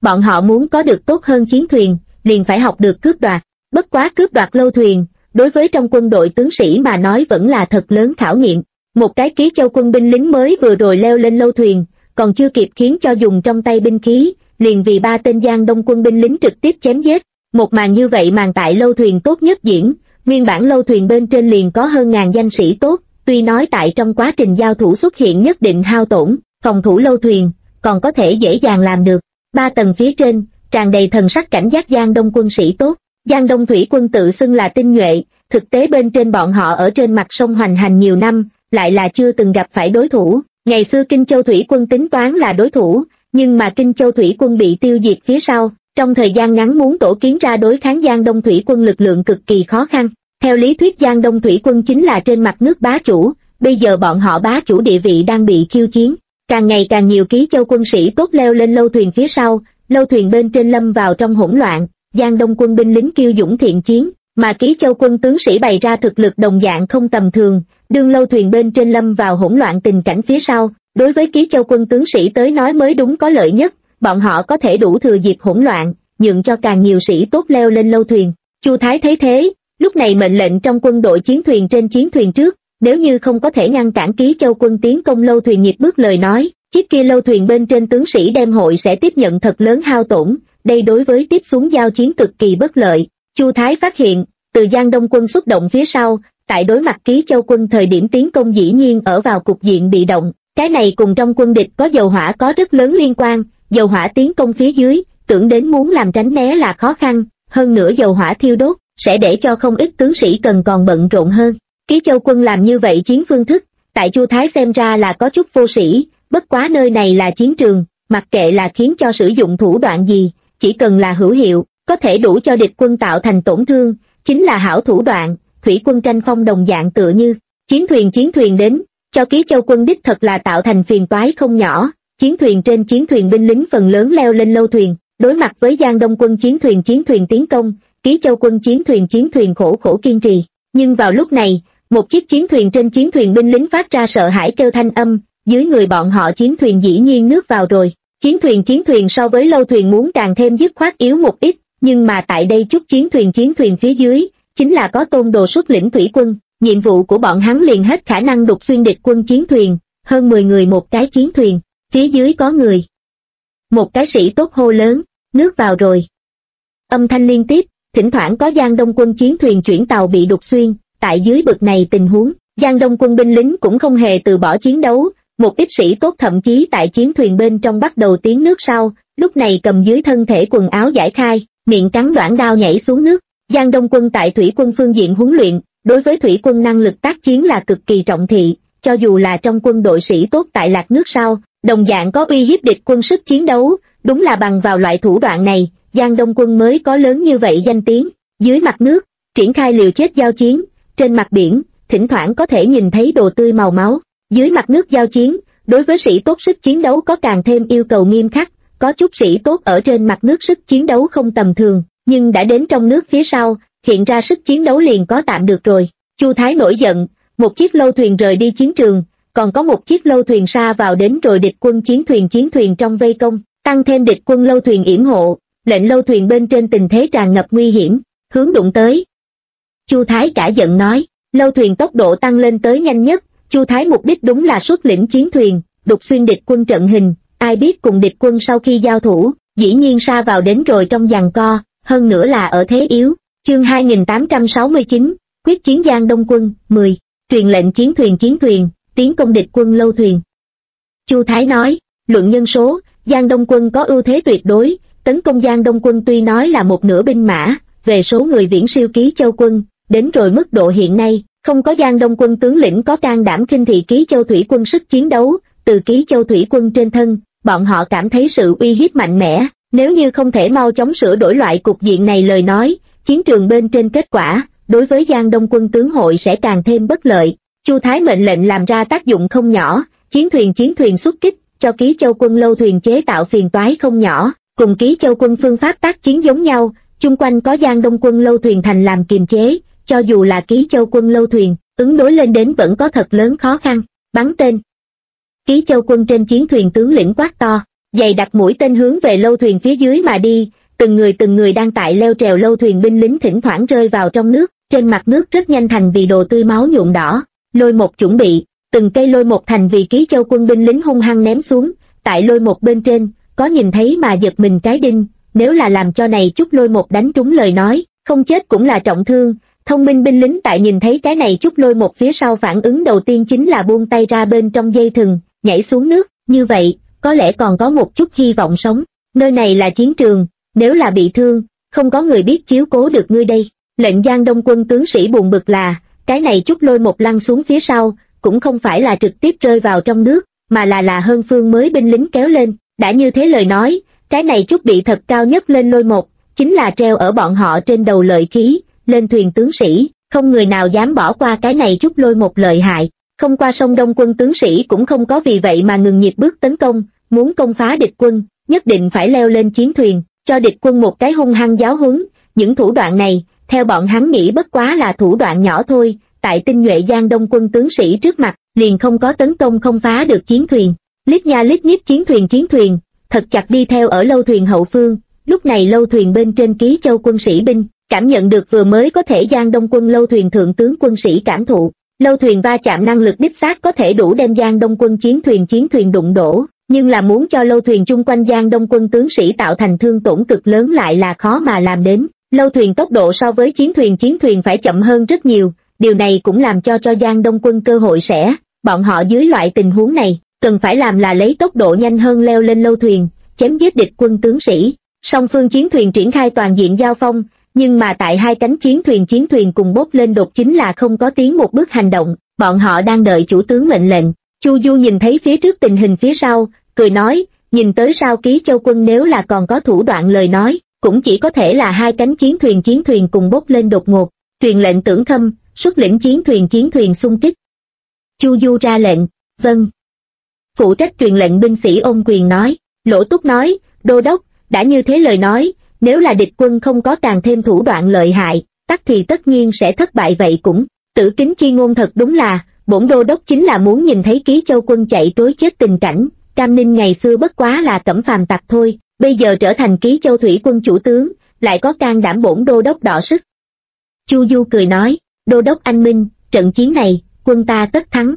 Bọn họ muốn có được tốt hơn chiến thuyền, liền phải học được cướp đoạt. Bất quá cướp đoạt lâu thuyền, đối với trong quân đội tướng sĩ mà nói vẫn là thật lớn khảo nghiệm. Một cái Ký Châu quân binh lính mới vừa rồi leo lên lâu thuyền, còn chưa kịp khiến cho dùng trong tay binh khí, liền vì 3 tên Giang Đông quân binh lính trực tiếp chém giết. Một màn như vậy màn tại lâu thuyền tốt nhất diễn, nguyên bản lâu thuyền bên trên liền có hơn ngàn danh sĩ tốt, tuy nói tại trong quá trình giao thủ xuất hiện nhất định hao tổn, phòng thủ lâu thuyền, còn có thể dễ dàng làm được. 3 tầng phía trên, tràn đầy thần sắc cảnh giác Giang Đông quân sĩ tốt. Giang Đông thủy quân tự xưng là tinh nhuệ, thực tế bên trên bọn họ ở trên mặt sông hoành hành nhiều năm, lại là chưa từng gặp phải đối thủ. Ngày xưa Kinh Châu thủy quân tính toán là đối thủ, nhưng mà Kinh Châu thủy quân bị tiêu diệt phía sau, trong thời gian ngắn muốn tổ kiến ra đối kháng Giang Đông thủy quân lực lượng cực kỳ khó khăn. Theo lý thuyết Giang Đông thủy quân chính là trên mặt nước bá chủ, bây giờ bọn họ bá chủ địa vị đang bị khiêu chiến. Càng ngày càng nhiều Ký Châu quân sĩ tốt leo lên lâu thuyền phía sau, lâu thuyền bên trên lâm vào trong hỗn loạn, Giang Đông quân binh lính kiêu dũng thiện chiến, mà Ký Châu quân tướng sĩ bày ra thực lực đồng dạng không tầm thường, đương lâu thuyền bên trên lâm vào hỗn loạn tình cảnh phía sau, đối với Ký Châu quân tướng sĩ tới nói mới đúng có lợi nhất, bọn họ có thể đủ thừa dịp hỗn loạn, nhượng cho càng nhiều sĩ tốt leo lên lâu thuyền. Chu Thái thấy thế, lúc này mệnh lệnh trong quân đội chiến thuyền trên chiến thuyền trước, nếu như không có thể ngăn cản Ký Châu quân tiến công lâu thuyền nhịp bước lời nói, chiếc kia lâu thuyền bên trên tướng sĩ đem hội sẽ tiếp nhận thật lớn hao tổn, đây đối với tiếp xuống giao chiến cực kỳ bất lợi. Chu Thái phát hiện, từ Giang Đông quân xuất động phía sau, tại đối mặt Ký Châu quân thời điểm tiến công dĩ nhiên ở vào cục diện bị động, cái này cùng trong quân địch có dầu hỏa có rất lớn liên quan, dầu hỏa tiến công phía dưới, tưởng đến muốn làm tránh né là khó khăn, hơn nữa dầu hỏa thiêu đốt, sẽ để cho không ít tướng sĩ cần còn bận rộn hơn. Ký Châu quân làm như vậy chiến phương thức, tại Chu Thái xem ra là có chút vô sĩ, bất quá nơi này là chiến trường, mặc kệ là khiến cho sử dụng thủ đoạn gì, chỉ cần là hữu hiệu, có thể đủ cho địch quân tạo thành tổn thương, chính là hảo thủ đoạn. Thủy quân tranh phong đồng dạng tựa như chiến thuyền đến, cho Ký Châu quân đích thật là tạo thành phiền toái không nhỏ. Chiến thuyền trên chiến thuyền binh lính phần lớn leo lên lâu thuyền, đối mặt với Giang Đông quân chiến thuyền tiến công, Ký Châu quân chiến thuyền khổ kiên trì. Nhưng vào lúc này, một chiếc chiến thuyền trên chiến thuyền binh lính phát ra sợ hãi kêu thanh âm, dưới người bọn họ chiến thuyền dĩ nhiên nước vào rồi. Chiến thuyền so với lâu thuyền muốn càng thêm dứt khoát yếu một ít, nhưng mà tại đây chút chiến thuyền phía dưới, chính là có Tôn Đồ xuất lĩnh thủy quân, nhiệm vụ của bọn hắn liền hết khả năng đục xuyên địch quân chiến thuyền, hơn 10 người một cái chiến thuyền, phía dưới có người. Một cái sĩ tốt hô lớn, nước vào rồi. Âm thanh liên tiếp, thỉnh thoảng có Giang Đông quân chiến thuyền chuyển tàu bị đục xuyên, tại dưới bực này tình huống, Giang Đông quân binh lính cũng không hề từ bỏ chiến đấu, một ít sĩ tốt thậm chí tại chiến thuyền bên trong bắt đầu tiến nước sau, lúc này cầm dưới thân thể quần áo giải khai, miệng cắn đoạn đao nhảy xuống nước. Giang Đông quân tại thủy quân phương diện huấn luyện, đối với thủy quân năng lực tác chiến là cực kỳ trọng thị, cho dù là trong quân đội sĩ tốt tại lạc nước sau, đồng dạng có uy hiếp địch quân sức chiến đấu, đúng là bằng vào loại thủ đoạn này, Giang Đông quân mới có lớn như vậy danh tiếng. Dưới mặt nước, triển khai liều chết giao chiến, trên mặt biển, thỉnh thoảng có thể nhìn thấy đồ tươi màu máu. Dưới mặt nước giao chiến, đối với sĩ tốt sức chiến đấu có càng thêm yêu cầu nghiêm khắc, có chút sĩ tốt ở trên mặt nước sức chiến đấu không tầm thường, nhưng đã đến trong nước phía sau, hiện ra sức chiến đấu liền có tạm được rồi. Chu Thái nổi giận, một chiếc lâu thuyền rời đi chiến trường, còn có một chiếc lâu thuyền sa vào đến rồi địch quân chiến thuyền trong vây công, tăng thêm địch quân lâu thuyền yểm hộ, lệnh lâu thuyền bên trên tình thế tràn ngập nguy hiểm, hướng đụng tới. Chu Thái cả giận nói, lâu thuyền tốc độ tăng lên tới nhanh nhất, Chu Thái mục đích đúng là xuất lĩnh chiến thuyền, đục xuyên địch quân trận hình, ai biết cùng địch quân sau khi giao thủ, dĩ nhiên sa vào đến rồi trong giằng co, hơn nữa là ở thế yếu. Chương 2869, quyết chiến Giang Đông quân, 10, truyền lệnh chiến thuyền, tiến công địch quân lâu thuyền. Chu Thái nói, luận nhân số, Giang Đông quân có ưu thế tuyệt đối, tấn công Giang Đông quân tuy nói là một nửa binh mã, về số người viễn siêu Ký Châu quân, đến rồi mức độ hiện nay, không có Giang Đông quân tướng lĩnh có can đảm khinh thị Ký Châu thủy quân sức chiến đấu, từ Ký Châu thủy quân trên thân, bọn họ cảm thấy sự uy hiếp mạnh mẽ, nếu như không thể mau chóng sửa đổi loại cục diện này lời nói, chiến trường bên trên kết quả, đối với Giang Đông quân tướng hội sẽ càng thêm bất lợi. Chu Thái mệnh lệnh làm ra tác dụng không nhỏ, chiến thuyền xuất kích, cho Ký Châu quân lâu thuyền chế tạo phiền toái không nhỏ, cùng Ký Châu quân phương pháp tác chiến giống nhau, chung quanh có Giang Đông quân lâu thuyền thành làm kiềm chế, cho dù là Ký Châu quân lâu thuyền, ứng đối lên đến vẫn có thật lớn khó khăn. Bắn tên. Ký Châu quân trên chiến thuyền tướng lĩnh quát to, dày đặt mũi tên hướng về lâu thuyền phía dưới mà đi, từng người đang tại leo trèo lâu thuyền binh lính thỉnh thoảng rơi vào trong nước, trên mặt nước rất nhanh thành vì đồ tươi máu nhuộm đỏ. Lôi một chuẩn bị, từng cây lôi một thành vì Ký Châu quân binh lính hung hăng ném xuống, tại lôi một bên trên, có nhìn thấy mà giật mình cái đinh, nếu là làm cho này chút lôi một đánh trúng lời nói, không chết cũng là trọng thương. Thông minh binh lính tại nhìn thấy cái này chút lôi một phía sau phản ứng đầu tiên chính là buông tay ra bên trong dây thừng, nhảy xuống nước, như vậy, có lẽ còn có một chút hy vọng sống. Nơi này là chiến trường, nếu là bị thương, không có người biết chiếu cố được ngươi đây. Lệnh Giang Đông quân tướng sĩ buồn bực là, cái này chút lôi một lăn xuống phía sau, cũng không phải là trực tiếp rơi vào trong nước, mà là hơn phương mới binh lính kéo lên. Đã như thế lời nói, cái này chút bị thật cao nhất lên lôi một, chính là treo ở bọn họ trên đầu lợi khí, lên thuyền tướng sĩ, không người nào dám bỏ qua cái này chút lôi một lợi hại. Không qua sông Đông quân tướng sĩ cũng không có vì vậy mà ngừng nhịp bước tấn công, muốn công phá địch quân, nhất định phải leo lên chiến thuyền, cho địch quân một cái hung hăng giáo huấn. Những thủ đoạn này, theo bọn hắn nghĩ bất quá là thủ đoạn nhỏ thôi, tại tinh nhuệ Giang Đông quân tướng sĩ trước mặt, liền không có tấn công không phá được chiến thuyền. Lít nha lít nhít chiến thuyền, thật chặt đi theo ở lâu thuyền hậu phương. Lúc này lâu thuyền bên trên Ký Châu quân sĩ binh, cảm nhận được vừa mới có thể Giang Đông quân lâu thuyền thượng tướng quân sĩ cảm thụ. Lâu thuyền va chạm năng lực đích xác có thể đủ đem Giang Đông quân chiến thuyền đụng đổ, nhưng là muốn cho lâu thuyền chung quanh Giang Đông quân tướng sĩ tạo thành thương tổn cực lớn lại là khó mà làm đến. Lâu thuyền tốc độ so với chiến thuyền phải chậm hơn rất nhiều, điều này cũng làm cho Giang Đông quân cơ hội sẽ, bọn họ dưới loại tình huống này, cần phải làm là lấy tốc độ nhanh hơn leo lên lâu thuyền, chém giết địch quân tướng sĩ. Song phương chiến thuyền triển khai toàn diện giao phong, nhưng mà tại hai cánh chiến thuyền cùng bốc lên đột chính là không có tiến một bước hành động, bọn họ đang đợi chủ tướng mệnh lệnh. Chu Du nhìn thấy phía trước tình hình phía sau, cười nói, nhìn tới sao Ký Châu quân nếu là còn có thủ đoạn lời nói, cũng chỉ có thể là hai cánh chiến thuyền cùng bốc lên đột ngột. Truyền lệnh Tưởng Khâm, xuất lĩnh chiến thuyền xung kích. Chu Du ra lệnh, vâng. Phụ trách truyền lệnh binh sĩ ôm quyền nói. Lỗ Túc nói, đô đốc, đã như thế lời nói, nếu là địch quân không có càng thêm thủ đoạn lợi hại, tắc thì tất nhiên sẽ thất bại. Vậy cũng, Tử Kính chi ngôn thật đúng là, bổn đô đốc chính là muốn nhìn thấy Ký Châu quân chạy trối chết tình cảnh. Cam Ninh ngày xưa bất quá là cẩm phàm tặc thôi, bây giờ trở thành Ký Châu thủy quân chủ tướng, lại có can đảm bổn đô đốc đọ sức. Chu Du cười nói, đô đốc anh minh, trận chiến này, quân ta tất thắng.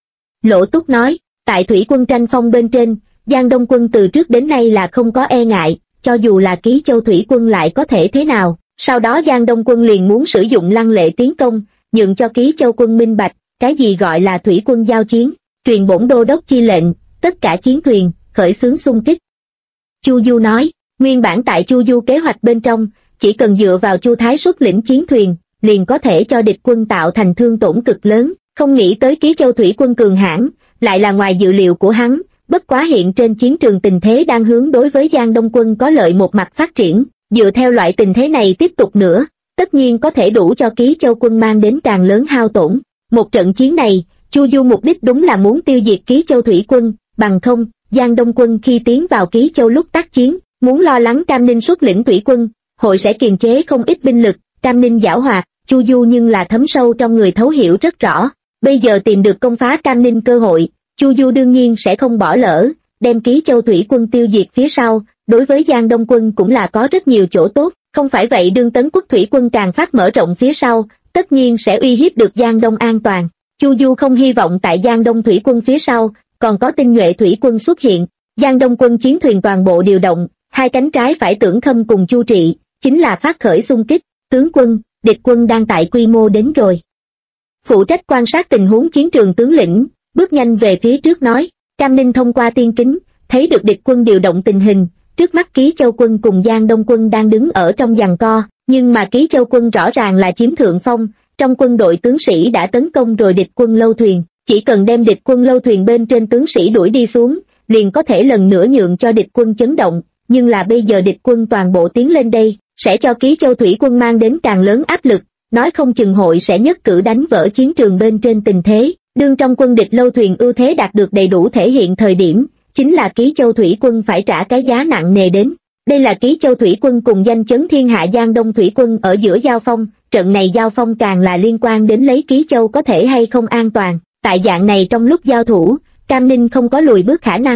Lỗ Túc nói, tại thủy quân tranh phong bên trên, Giang Đông quân từ trước đến nay là không có e ngại, cho dù là Ký Châu thủy quân lại có thể thế nào. Sau đó Giang Đông quân liền muốn sử dụng lăng lệ tiến công, nhượng cho Ký Châu quân minh bạch, cái gì gọi là thủy quân giao chiến, truyền bổn đô đốc chi lệnh, tất cả chiến thuyền, khởi xướng xung kích. Chu Du nói, nguyên bản tại Chu Du kế hoạch bên trong, chỉ cần dựa vào Chu Thái xuất lĩnh chiến thuyền, liền có thể cho địch quân tạo thành thương tổn cực lớn, không nghĩ tới Ký Châu thủy quân cường hãn, lại là ngoài dự liệu của hắn. Bất quá hiện trên chiến trường tình thế đang hướng đối với Giang Đông quân có lợi một mặt phát triển, dựa theo loại tình thế này tiếp tục nữa, tất nhiên có thể đủ cho Ký Châu quân mang đến càng lớn hao tổn. Một trận chiến này, Chu Du mục đích đúng là muốn tiêu diệt Ký Châu thủy quân, bằng không, Giang Đông quân khi tiến vào Ký Châu lúc tác chiến, muốn lo lắng Cam Ninh xuất lĩnh thủy quân, hội sẽ kiềm chế không ít binh lực. Cam Ninh giảo hoạt, Chu Du nhưng là thấm sâu trong người thấu hiểu rất rõ, bây giờ tìm được công phá Cam Ninh cơ hội, Chu Du đương nhiên sẽ không bỏ lỡ, đem Ký Châu thủy quân tiêu diệt phía sau, đối với Giang Đông quân cũng là có rất nhiều chỗ tốt, không phải vậy đương Tấn Quốc thủy quân càng phát mở rộng phía sau, tất nhiên sẽ uy hiếp được Giang Đông an toàn. Chu Du không hy vọng tại Giang Đông thủy quân phía sau, còn có tinh nhuệ thủy quân xuất hiện. Giang Đông quân chiến thuyền toàn bộ điều động, hai cánh trái phải Tưởng Khâm cùng Chu Trị, chính là phát khởi xung kích. Tướng quân, địch quân đang tại quy mô đến rồi. Phụ trách quan sát tình huống chiến trường tướng lĩnh, bước nhanh về phía trước nói, Cam Ninh thông qua tiên kính, thấy được địch quân điều động tình hình, trước mắt Ký Châu quân cùng Giang Đông quân đang đứng ở trong giằng co, nhưng mà Ký Châu quân rõ ràng là chiếm thượng phong, trong quân đội tướng sĩ đã tấn công rồi địch quân lâu thuyền, chỉ cần đem địch quân lâu thuyền bên trên tướng sĩ đuổi đi xuống, liền có thể lần nữa nhượng cho địch quân chấn động, nhưng là bây giờ địch quân toàn bộ tiến lên đây, sẽ cho Ký Châu thủy quân mang đến càng lớn áp lực, nói không chừng hội sẽ nhất cử đánh vỡ chiến trường bên trên tình thế. Đương trong quân địch lâu thuyền ưu thế đạt được đầy đủ thể hiện thời điểm, chính là Ký Châu thủy quân phải trả cái giá nặng nề đến. Đây là Ký Châu thủy quân cùng danh chấn thiên hạ Giang Đông thủy quân ở giữa giao phong, trận này giao phong càng là liên quan đến lấy Ký Châu có thể hay không an toàn. Tại dạng này trong lúc giao thủ, Cam Ninh không có lùi bước khả năng,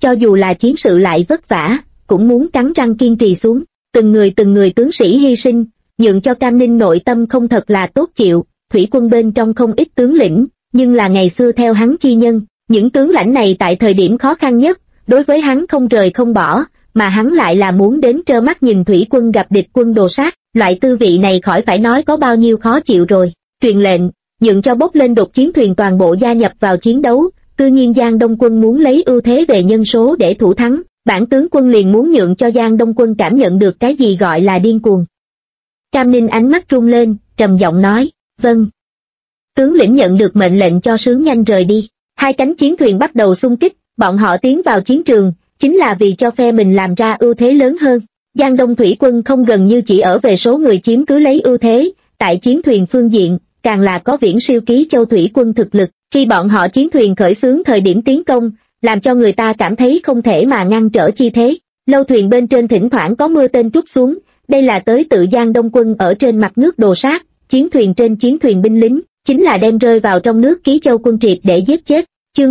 cho dù là chiến sự lại vất vả, cũng muốn cắn răng kiên trì xuống. Từng người tướng sĩ hy sinh, nhượng cho Cam Ninh nội tâm không thật là tốt chịu. Thủy quân bên trong không ít tướng lĩnh, nhưng là ngày xưa theo hắn chi nhân, những tướng lãnh này tại thời điểm khó khăn nhất, đối với hắn không rời không bỏ, mà hắn lại là muốn đến trơ mắt nhìn thủy quân gặp địch quân đồ sát, loại tư vị này khỏi phải nói có bao nhiêu khó chịu rồi. Truyền lệnh, nhượng cho bốc lên đột chiến thuyền toàn bộ gia nhập vào chiến đấu, tự nhiên Giang Đông quân muốn lấy ưu thế về nhân số để thủ thắng, bản tướng quân liền muốn nhượng cho Giang Đông quân cảm nhận được cái gì gọi là điên cuồng. Cam Ninh ánh mắt rung lên, trầm giọng nói, vâng. Tướng lĩnh nhận được mệnh lệnh cho sướng nhanh rời đi. Hai cánh chiến thuyền bắt đầu xung kích, bọn họ tiến vào chiến trường, chính là vì cho phe mình làm ra ưu thế lớn hơn. Giang Đông thủy quân không gần như chỉ ở về số người chiếm cứ lấy ưu thế, tại chiến thuyền phương diện, càng là có viễn siêu Ký Châu thủy quân thực lực. Khi bọn họ chiến thuyền khởi xướng thời điểm tiến công, làm cho người ta cảm thấy không thể mà ngăn trở chi thế. Lâu thuyền bên trên thỉnh thoảng có mưa tên trút xuống, đây là tới tự Giang Đông quân ở trên mặt nước đồ sát, chiến thuyền trên chiến thuyền binh lính, chính là đem rơi vào trong nước Ký Châu quân triệt để giết chết. Chương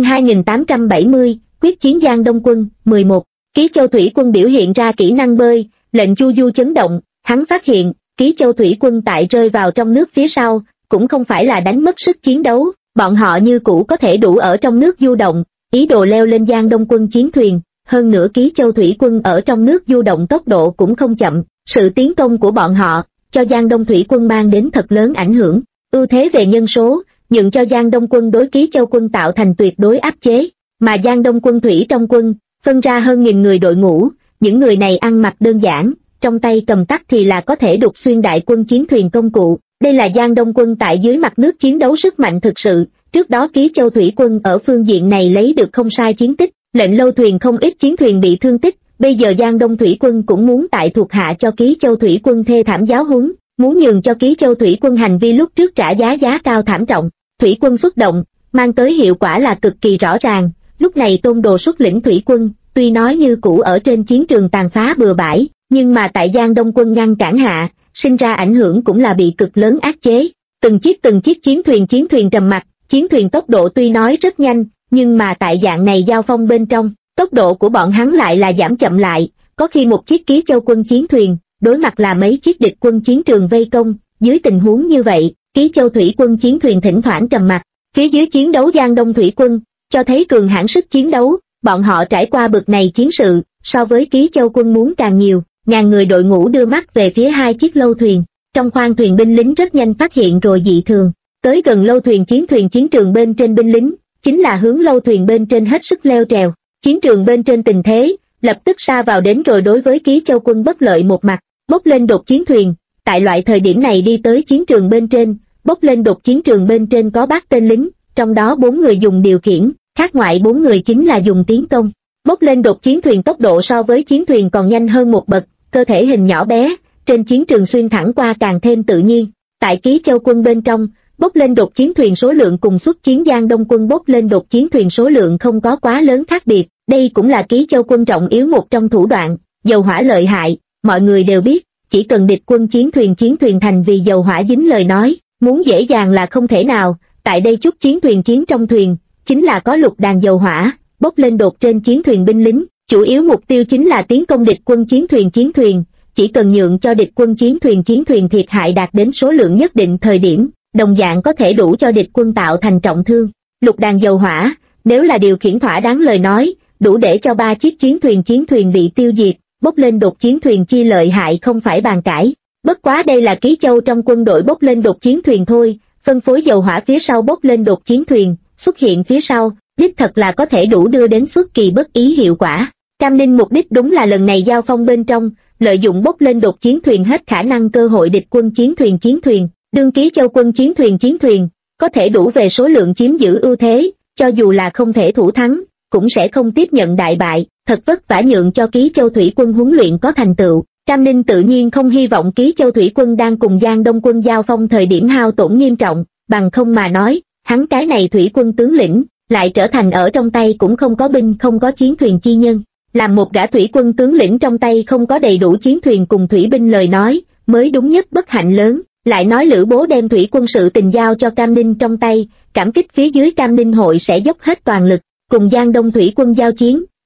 2870, quyết chiến Giang Đông quân, 11. Ký Châu thủy quân biểu hiện ra kỹ năng bơi, lệnh chu du chấn động, hắn phát hiện, Ký Châu thủy quân tại rơi vào trong nước phía sau, cũng không phải là đánh mất sức chiến đấu, bọn họ như cũ có thể đủ ở trong nước du động, ý đồ leo lên Giang Đông quân chiến thuyền, hơn nữa Ký Châu thủy quân ở trong nước du động tốc độ cũng không chậm, sự tiến công của bọn họ, cho Giang Đông thủy quân mang đến thật lớn ảnh hưởng, ưu thế về nhân số, nhượng cho Giang Đông quân đối Ký Châu quân tạo thành tuyệt đối áp chế, mà Giang Đông quân thủy trong quân, phân ra hơn 1000 người đội ngũ, những người này ăn mặc đơn giản, trong tay cầm tắc thì là có thể đục xuyên đại quân chiến thuyền công cụ, đây là Giang Đông quân tại dưới mặt nước chiến đấu sức mạnh thực sự, trước đó Ký Châu thủy quân ở phương diện này lấy được không sai chiến tích, lệnh lâu thuyền không ít chiến thuyền bị thương tích, bây giờ Giang Đông thủy quân cũng muốn tại thuộc hạ cho Ký Châu thủy quân thê thảm giáo huấn, muốn nhường cho Ký Châu thủy quân hành vi lúc trước trả giá cao thảm trọng. Thủy quân xuất động, mang tới hiệu quả là cực kỳ rõ ràng, lúc này Tôn Đồ xuất lĩnh thủy quân, tuy nói như cũ ở trên chiến trường tàn phá bừa bãi, nhưng mà tại Giang Đông quân ngăn cản hạ, sinh ra ảnh hưởng cũng là bị cực lớn áp chế. Từng chiếc chiến thuyền trầm mặc, chiến thuyền tốc độ tuy nói rất nhanh, nhưng mà tại dạng này giao phong bên trong, tốc độ của bọn hắn lại là giảm chậm lại, có khi một chiếc Ký Châu quân chiến thuyền, đối mặt là mấy chiếc địch quân chiến trường vây công, dưới tình huống như vậy, Ký Châu thủy quân chiến thuyền thỉnh thoảng trầm mặc, phía dưới chiến đấu Giang Đông thủy quân, cho thấy cường hãn sức chiến đấu, bọn họ trải qua bực này chiến sự, so với Ký Châu quân muốn càng nhiều, ngàn người đội ngũ đưa mắt về phía hai chiếc lâu thuyền, trong khoang thuyền binh lính rất nhanh phát hiện rồi dị thường, tới gần lâu thuyền chiến trường bên trên binh lính, chính là hướng lâu thuyền bên trên hết sức leo trèo, chiến trường bên trên tình thế, lập tức sa vào đến rồi đối với Ký Châu quân bất lợi một mặt, bốc lên đột chiến thuyền, tại loại thời điểm này đi tới chiến trường bên trên, bốc lên đột chiến trường bên trên có 3 tên lính, trong đó 4 người dùng điều khiển, khác ngoại 4 người chính là dùng tiến công. Bốc lên đột chiến thuyền tốc độ so với chiến thuyền còn nhanh hơn một bậc, cơ thể hình nhỏ bé, trên chiến trường xuyên thẳng qua càng thêm tự nhiên. Tại Ký Châu quân bên trong, bốc lên đột chiến thuyền số lượng cùng xuất chiến Giang Đông quân bốc lên đột chiến thuyền số lượng không có quá lớn khác biệt, đây cũng là Ký Châu quân trọng yếu một trong thủ đoạn, dầu hỏa lợi hại, mọi người đều biết, chỉ cần địch quân chiến thuyền thành vì dầu hỏa dính lời nói, muốn dễ dàng là không thể nào, tại đây chút chiến trong thuyền, chính là có lục đàn dầu hỏa, bốc lên đột trên chiến thuyền binh lính, chủ yếu mục tiêu chính là tiến công địch quân chiến thuyền, chỉ cần nhượng cho địch quân chiến thuyền thiệt hại đạt đến số lượng nhất định thời điểm, đồng dạng có thể đủ cho địch quân tạo thành trọng thương. Lục đàn dầu hỏa, nếu là điều khiển thỏa đáng lời nói, đủ để cho 3 chiếc chiến thuyền bị tiêu diệt, bốc lên đột chiến thuyền chi lợi hại không phải bàn cãi. Bất quá đây là Ký Châu trong quân đội bốc lên đột chiến thuyền thôi, phân phối dầu hỏa phía sau bốc lên đột chiến thuyền, xuất hiện phía sau, đích thật là có thể đủ đưa đến xuất kỳ bất ý hiệu quả. Cam Ninh mục đích đúng là lần này giao phong bên trong, lợi dụng bốc lên đột chiến thuyền hết khả năng cơ hội địch quân chiến thuyền, đương Ký Châu quân chiến thuyền, có thể đủ về số lượng chiếm giữ ưu thế, cho dù là không thể thủ thắng, cũng sẽ không tiếp nhận đại bại, thật vất vả nhượng cho Ký Châu thủy quân huấn luyện có thành tựu. Cam Ninh tự nhiên không hy vọng Ký Châu thủy quân đang cùng Giang Đông quân giao phong thời điểm hao tổn nghiêm trọng, bằng không mà nói, hắn cái này thủy quân tướng lĩnh, lại trở thành ở trong tay cũng không có binh không có chiến thuyền chi nhân. Làm một gã thủy quân tướng lĩnh trong tay không có đầy đủ chiến thuyền cùng thủy binh lời nói, mới đúng nhất bất hạnh lớn. Lại nói Lữ Bố đem thủy quân sự tình giao cho Cam Ninh trong tay, cảm kích phía dưới Cam Ninh hội sẽ dốc hết toàn lực, cùng Giang Đông thủy quân giao chiến,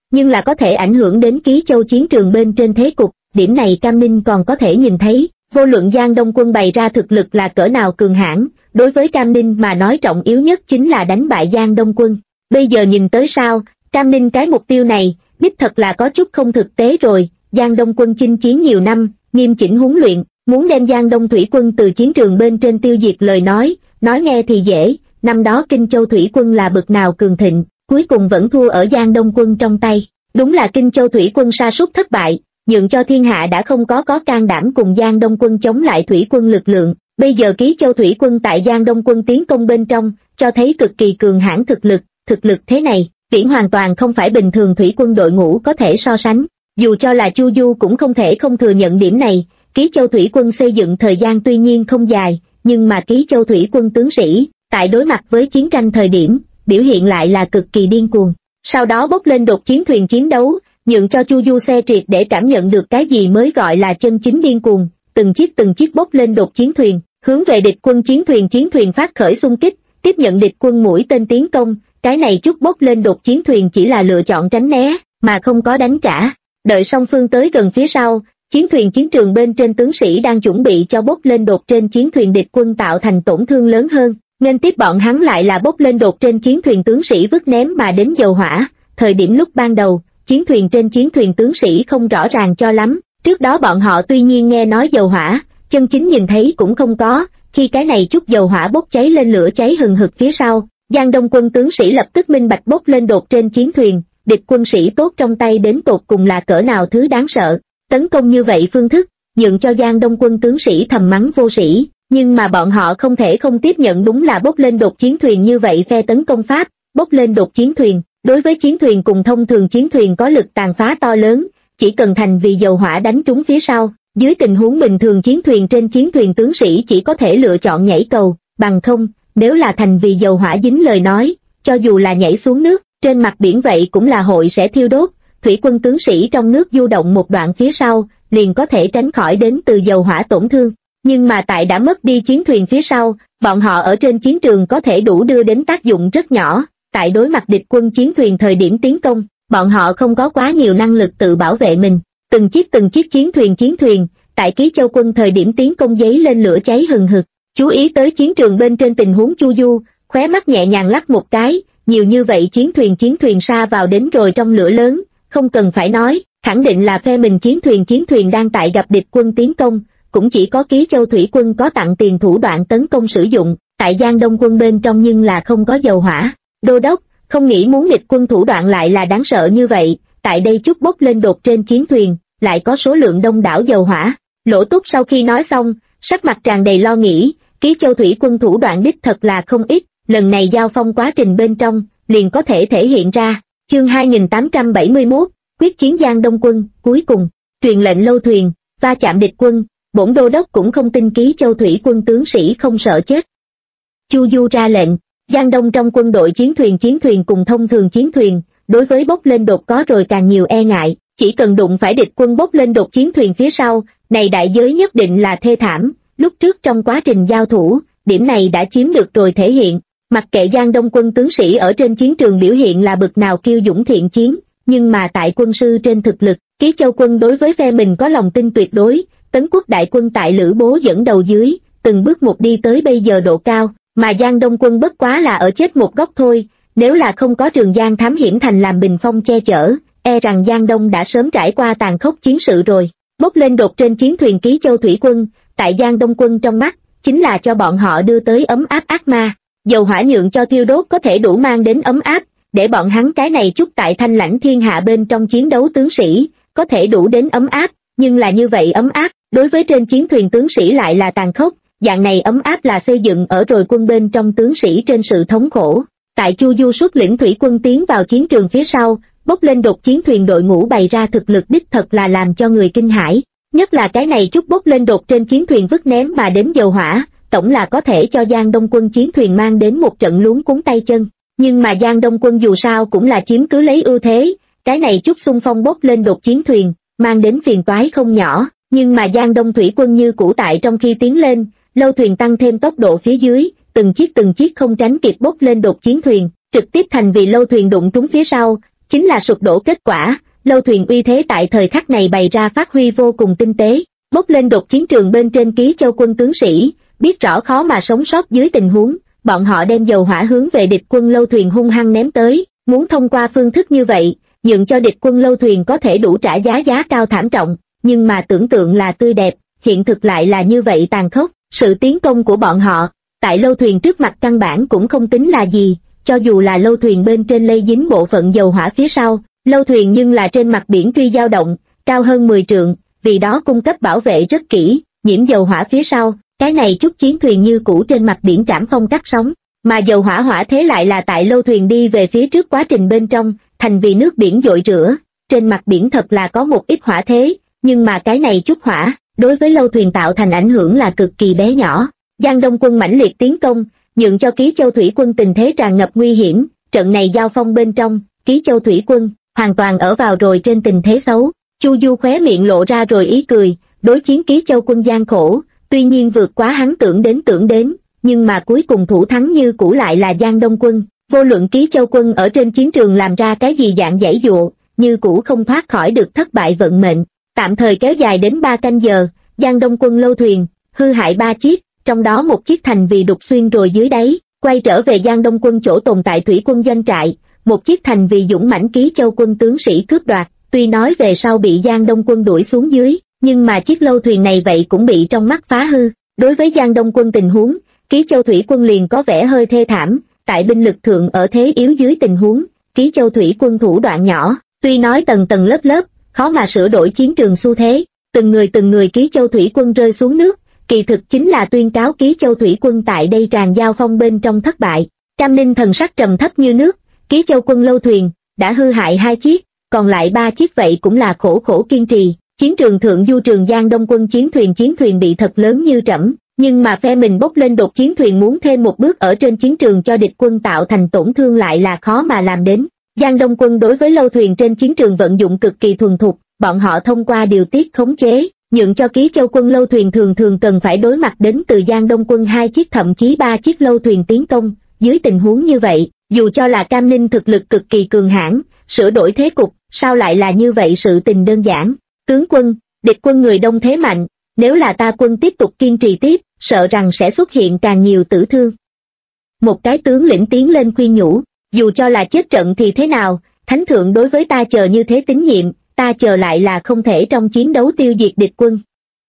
nhưng là có thể ảnh hưởng đến Ký Châu chiến trường bên trên thế cục, điểm này Cam Ninh còn có thể nhìn thấy. Vô luận Giang Đông Quân bày ra thực lực là cỡ nào cường hãn, đối với Cam Ninh mà nói trọng yếu nhất chính là đánh bại Giang Đông Quân. Bây giờ nhìn tới sao, Cam Ninh cái mục tiêu này, đích thật là có chút không thực tế rồi. Giang Đông Quân chinh chiến nhiều năm, nghiêm chỉnh huấn luyện, muốn đem Giang Đông Thủy Quân từ chiến trường bên trên tiêu diệt lời nói nghe thì dễ, năm đó Kinh Châu Thủy Quân là bực nào cường thịnh, cuối cùng vẫn thua ở Giang Đông Quân trong tay. Đúng là Kinh Châu Thủy Quân sa sút thất bại, nhượng cho thiên hạ đã không có can đảm cùng Giang Đông Quân chống lại Thủy Quân lực lượng. Bây giờ Ký Châu Thủy Quân tại Giang Đông Quân tiến công bên trong, cho thấy cực kỳ cường hãn thực lực thế này, viễn hoàn toàn không phải bình thường Thủy Quân đội ngũ có thể so sánh. Dù cho là Chu Du cũng không thể không thừa nhận điểm này. Ký Châu Thủy Quân xây dựng thời gian tuy nhiên không dài, nhưng mà Ký Châu Thủy Quân tướng sĩ, tại đối mặt với chiến tranh thời điểm, biểu hiện lại là cực kỳ điên cuồng. Sau đó bốc lên đột chiến thuyền chiến đấu, nhượng cho Chu Du xe triệt để cảm nhận được cái gì mới gọi là chân chính điên cuồng, từng chiếc bốc lên đột chiến thuyền, hướng về địch quân chiến thuyền phát khởi xung kích, tiếp nhận địch quân mũi tên tiến công. Cái này chút bốc lên đột chiến thuyền chỉ là lựa chọn tránh né, mà không có đánh trả. Đợi song phương tới gần phía sau, chiến trường bên trên tướng sĩ đang chuẩn bị cho bốc lên đột trên chiến thuyền địch quân tạo thành tổn thương lớn hơn, nên tiếp bọn hắn lại là bốc lên đột trên chiến thuyền tướng sĩ vứt ném mà đến dầu hỏa. Thời điểm lúc ban đầu, chiến thuyền tướng sĩ không rõ ràng cho lắm, trước đó bọn họ tuy nhiên nghe nói dầu hỏa, chân chính nhìn thấy cũng không có. Khi cái này chút dầu hỏa bốc cháy lên lửa cháy hừng hực phía sau, Giang Đông Quân tướng sĩ lập tức minh bạch bốc lên đột trên chiến thuyền, địch quân sĩ tốt trong tay đến tột cùng là cỡ nào thứ đáng sợ. Tấn công như vậy phương thức, nhượng cho Giang Đông Quân tướng sĩ thầm mắng vô sĩ, nhưng mà bọn họ không thể không tiếp nhận đúng là bốc lên đột chiến thuyền như vậy phe tấn công pháp. Bốc lên đột chiến thuyền, đối với chiến thuyền cùng thông thường chiến thuyền có lực tàn phá to lớn, chỉ cần thành vì dầu hỏa đánh trúng phía sau, dưới tình huống bình thường chiến thuyền tướng sĩ chỉ có thể lựa chọn nhảy cầu, bằng không, nếu là thành vì dầu hỏa dính lời nói, cho dù là nhảy xuống nước, trên mặt biển vậy cũng là hội sẽ thiêu đốt. Thủy quân tướng sĩ trong nước du động một đoạn phía sau, liền có thể tránh khỏi đến từ dầu hỏa tổn thương. Nhưng mà tại đã mất đi chiến thuyền phía sau, bọn họ ở trên chiến trường có thể đủ đưa đến tác dụng rất nhỏ. Tại đối mặt địch quân chiến thuyền thời điểm tiến công, bọn họ không có quá nhiều năng lực tự bảo vệ mình. Từng chiếc chiến thuyền, tại Ký Châu quân thời điểm tiến công giấy lên lửa cháy hừng hực. Chú ý tới chiến trường bên trên tình huống Chu Du, khóe mắt nhẹ nhàng lắc một cái, nhiều như vậy chiến thuyền sa vào đến rồi trong lửa lớn, không cần phải nói, khẳng định là phe mình chiến thuyền đang tại gặp địch quân tiến công, cũng chỉ có Ký Châu Thủy Quân có tặng tiền thủ đoạn tấn công sử dụng, tại Giang Đông Quân bên trong nhưng là không có dầu hỏa. Đô đốc, không nghĩ muốn địch quân thủ đoạn lại là đáng sợ như vậy, tại đây chút bốc lên đột trên chiến thuyền, lại có số lượng đông đảo dầu hỏa. Lỗ Túc sau khi nói xong, sắc mặt tràn đầy lo nghĩ, Ký Châu Thủy Quân thủ đoạn đích thật là không ít, lần này giao phong quá trình bên trong, liền có thể thể hiện ra. Chương 2871, quyết chiến Giang Đông Quân, cuối cùng, truyền lệnh lâu thuyền, va chạm địch quân, bổn đô đốc cũng không tin Ký Châu Thủy Quân tướng sĩ không sợ chết. Chu Du ra lệnh, Giang Đông trong quân đội chiến thuyền cùng thông thường chiến thuyền, đối với bốc lên đột có rồi càng nhiều e ngại, chỉ cần đụng phải địch quân bốc lên đột chiến thuyền phía sau, này đại giới nhất định là thê thảm. Lúc trước trong quá trình giao thủ, điểm này đã chiếm được rồi thể hiện. Mặc kệ Giang Đông quân tướng sĩ ở trên chiến trường biểu hiện là bực nào kiêu dũng thiện chiến, nhưng mà tại quân sư trên thực lực, Ký Châu quân đối với phe mình có lòng tin tuyệt đối. Tấn Quốc đại quân tại Lữ Bố dẫn đầu dưới, từng bước một đi tới bây giờ độ cao, mà Giang Đông quân bất quá là ở chết một góc thôi. Nếu là không có Trường Giang Thám Hiểm Thành làm bình phong che chở, e rằng Giang Đông đã sớm trải qua tàn khốc chiến sự rồi. Bốc lên đột trên chiến thuyền Ký Châu Thủy Quân, tại Giang Đông quân trong mắt, chính là cho bọn họ đưa tới ấm áp ác ma. Dầu hỏa nhượng cho thiêu đốt có thể đủ mang đến ấm áp, để bọn hắn cái này chút tại thanh lãnh thiên hạ bên trong chiến đấu tướng sĩ, có thể đủ đến ấm áp, nhưng là như vậy ấm áp, đối với trên chiến thuyền tướng sĩ lại là tàn khốc, dạng này ấm áp là xây dựng ở rồi quân bên trong tướng sĩ trên sự thống khổ. Tại Chu Du xuất lĩnh thủy quân tiến vào chiến trường phía sau, bốc lên đột chiến thuyền đội ngũ bày ra thực lực đích thật là làm cho người kinh hãi, nhất là cái này chút bốc lên đột trên chiến thuyền vứt ném mà đến dầu hỏa, tổng là có thể cho Giang Đông quân chiến thuyền mang đến một trận luống cuống tay chân. Nhưng mà Giang Đông quân dù sao cũng là chiếm cứ lấy ưu thế, cái này chút xung phong bốc lên đột chiến thuyền, mang đến phiền toái không nhỏ, nhưng mà Giang Đông thủy quân như cũ tại trong khi tiến lên, lâu thuyền tăng thêm tốc độ phía dưới, từng chiếc không tránh kịp bốc lên đột chiến thuyền, trực tiếp thành vì lâu thuyền đụng trúng phía sau, chính là sụp đổ kết quả. Lâu thuyền uy thế tại thời khắc này bày ra phát huy vô cùng tinh tế, bốc lên đột chiến trường bên trên Ký Châu quân tướng sĩ, biết rõ khó mà sống sót dưới tình huống, bọn họ đem dầu hỏa hướng về địch quân Lâu thuyền hung hăng ném tới, muốn thông qua phương thức như vậy, nhượng cho địch quân Lâu thuyền có thể đủ trả giá cao thảm trọng, nhưng mà tưởng tượng là tươi đẹp, hiện thực lại là như vậy tàn khốc. Sự tiến công của bọn họ, tại Lâu thuyền trước mặt căn bản cũng không tính là gì, cho dù là Lâu thuyền bên trên lây dính bộ phận dầu hỏa phía sau, Lâu thuyền nhưng là trên mặt biển truy dao động, cao hơn 10 trượng, vì đó cung cấp bảo vệ rất kỹ, nhiễm dầu hỏa phía sau, cái này chút chiến thuyền như cũ trên mặt biển trảm phong cắt sóng, mà dầu hỏa hỏa thế lại là tại Lâu thuyền đi về phía trước quá trình bên trong, thành vì nước biển dội rửa, trên mặt biển thật là có một ít hỏa thế, nhưng mà cái này chút hỏa, đối với Lâu thuyền tạo thành ảnh hưởng là cực kỳ bé nhỏ. Giang Đông quân mãnh liệt tiến công, nhượng cho Ký Châu thủy quân tình thế tràn ngập nguy hiểm, trận này giao phong bên trong, Ký Châu thủy quân hoàn toàn ở vào rồi trên tình thế xấu. Chu Du khóe miệng lộ ra rồi ý cười, đối chiến Ký Châu quân gian khổ, tuy nhiên vượt quá hắn tưởng đến, nhưng mà cuối cùng thủ thắng như cũ lại là Giang Đông quân. Vô luận Ký Châu quân ở trên chiến trường làm ra cái gì dạng giãy dụa, như cũ không thoát khỏi được thất bại vận mệnh. Tạm thời kéo dài đến 3 canh giờ, Giang Đông quân Lâu thuyền hư hại 3 chiếc, trong đó một chiếc thành vì đục xuyên rồi dưới đáy, quay trở về Giang Đông quân chỗ tồn tại thủy quân doanh trại, một chiếc thành vì dũng mãnh Ký Châu quân tướng sĩ cướp đoạt. Tuy nói về sau bị Giang Đông quân đuổi xuống dưới, nhưng mà chiếc lâu thuyền này vậy cũng bị trong mắt phá hư. Đối với Giang Đông quân tình huống, Ký Châu thủy quân liền có vẻ hơi thê thảm, tại binh lực thượng ở thế yếu dưới tình huống, Ký Châu thủy quân thủ đoạn nhỏ, tuy nói tầng tầng lớp lớp, khó mà sửa đổi chiến trường xu thế, từng người Ký Châu thủy quân rơi xuống nước, kỳ thực chính là tuyên cáo Ký Châu thủy quân tại đây tràn giao phong bên trong thất bại. Cam Ninh thần sắc trầm thấp như nước, Ký Châu quân lâu thuyền đã hư hại 2 chiếc, còn lại 3 chiếc vậy cũng là khổ kiên trì. Chiến trường thượng du Trường Giang Đông quân chiến thuyền bị thật lớn như trẫm, nhưng mà phe mình bốc lên đột chiến thuyền muốn thêm một bước ở trên chiến trường cho địch quân tạo thành tổn thương lại là khó mà làm đến. Giang Đông quân đối với lâu thuyền trên chiến trường vận dụng cực kỳ thuần thục, bọn họ thông qua điều tiết khống chế, nhượng cho Ký Châu quân lâu thuyền thường cần phải đối mặt đến từ Giang Đông quân 2 chiếc thậm chí 3 chiếc lâu thuyền tiến công. Dưới tình huống như vậy, dù cho là Cam Ninh thực lực cực kỳ cường hãn, sửa đổi thế cục, sao lại là như vậy sự tình đơn giản. Tướng quân, địch quân người đông thế mạnh, nếu là ta quân tiếp tục kiên trì tiếp, sợ rằng sẽ xuất hiện càng nhiều tử thương. Một cái tướng lĩnh tiến lên khuyên nhủ, dù cho là chết trận thì thế nào, thánh thượng đối với ta chờ như thế tín nhiệm, ta chờ lại là không thể trong chiến đấu tiêu diệt địch quân.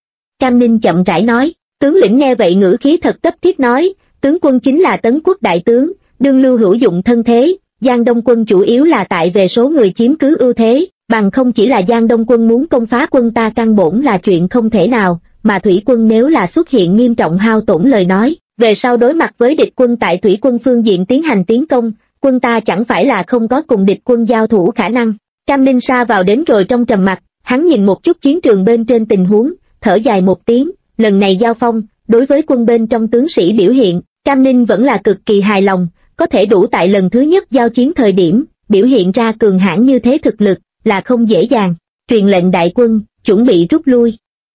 Cam Ninh chậm rãi nói, tướng lĩnh nghe vậy ngữ khí thật cấp thiết nói, tướng quân chính là Tấn quốc đại tướng, đương lưu hữu dụng thân thế, Giang Đông quân chủ yếu là tại về số người chiếm cứ ưu thế, bằng không chỉ là Giang Đông quân muốn công phá quân ta căn bổn là chuyện không thể nào, mà thủy quân nếu là xuất hiện nghiêm trọng hao tổn lời nói, về sau đối mặt với địch quân tại thủy quân phương diện tiến hành tiến công, quân ta chẳng phải là không có cùng địch quân giao thủ khả năng. Cam Ninh sa vào đến rồi trong trầm mặc, hắn nhìn một chút chiến trường bên trên tình huống, thở dài một tiếng, lần này giao phong, đối với quân bên trong tướng sĩ biểu hiện, Cam Ninh vẫn là cực kỳ hài lòng, có thể đủ tại lần thứ nhất giao chiến thời điểm, biểu hiện ra cường hãn như thế thực lực, là không dễ dàng. Truyền lệnh đại quân, chuẩn bị rút lui.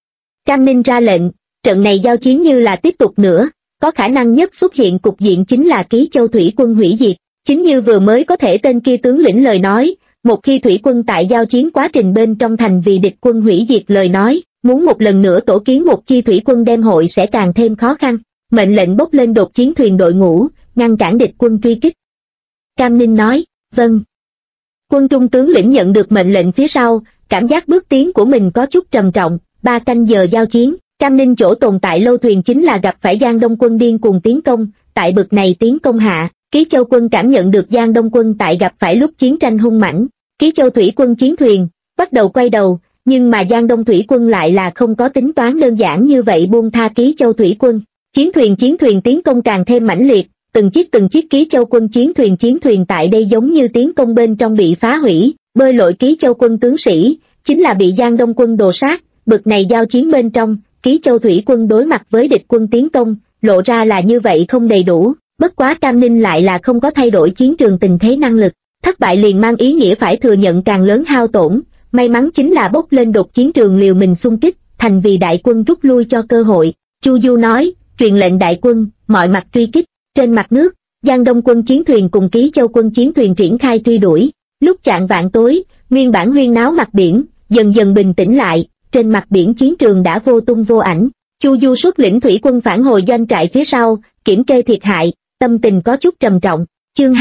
Cam Ninh ra lệnh, trận này giao chiến như là tiếp tục nữa, có khả năng nhất xuất hiện cục diện chính là Ký Châu thủy quân hủy diệt. Chính như vừa mới có thể tên kia tướng lĩnh lời nói, một khi thủy quân tại giao chiến quá trình bên trong thành vì địch quân hủy diệt lời nói, muốn một lần nữa tổ kiến một chi thủy quân đem hội sẽ càng thêm khó khăn. Mệnh lệnh bốc lên đột chiến thuyền đội ngũ, ngăn cản địch quân truy kích. Cam Ninh nói, vâng. Quân trung tướng lĩnh nhận được mệnh lệnh phía sau, cảm giác bước tiến của mình có chút trầm trọng. 3 canh giờ giao chiến, Cam Ninh chỗ tồn tại lâu thuyền chính là gặp phải Giang Đông quân điên cuồng tiến công, tại bực này tiến công hạ, Ký Châu quân cảm nhận được Giang Đông quân tại gặp phải lúc chiến tranh hung mãnh, Ký Châu thủy quân chiến thuyền bắt đầu quay đầu, nhưng mà Giang Đông thủy quân lại là không có tính toán đơn giản như vậy buông tha Ký Châu thủy quân. Chiến thuyền tiến công càng thêm mãnh liệt, từng chiếc Ký Châu quân chiến thuyền tại đây giống như tiến công bên trong bị phá hủy, bơi lội Ký Châu quân tướng sĩ chính là bị Giang Đông quân đồ sát. Bực này giao chiến bên trong, Ký Châu thủy quân đối mặt với địch quân tiến công, lộ ra là như vậy không đầy đủ, bất quá Cam Ninh lại là không có thay đổi chiến trường tình thế năng lực, thất bại liền mang ý nghĩa phải thừa nhận càng lớn hao tổn, may mắn chính là bốc lên đột chiến trường liều mình xung kích, thành vì đại quân rút lui cho cơ hội. Chu Du nói, truyền lệnh đại quân, mọi mặt truy kích, trên mặt nước, Giang Đông quân chiến thuyền cùng Ký Châu quân chiến thuyền triển khai truy đuổi, Lúc chạng vạng tối, nguyên bản huyên náo mặt biển, dần dần bình tĩnh lại, trên mặt biển chiến trường đã vô tung vô ảnh. Chu Du xuất lĩnh thủy quân phản hồi doanh trại phía sau, kiểm kê thiệt hại, tâm tình có chút trầm trọng. Chương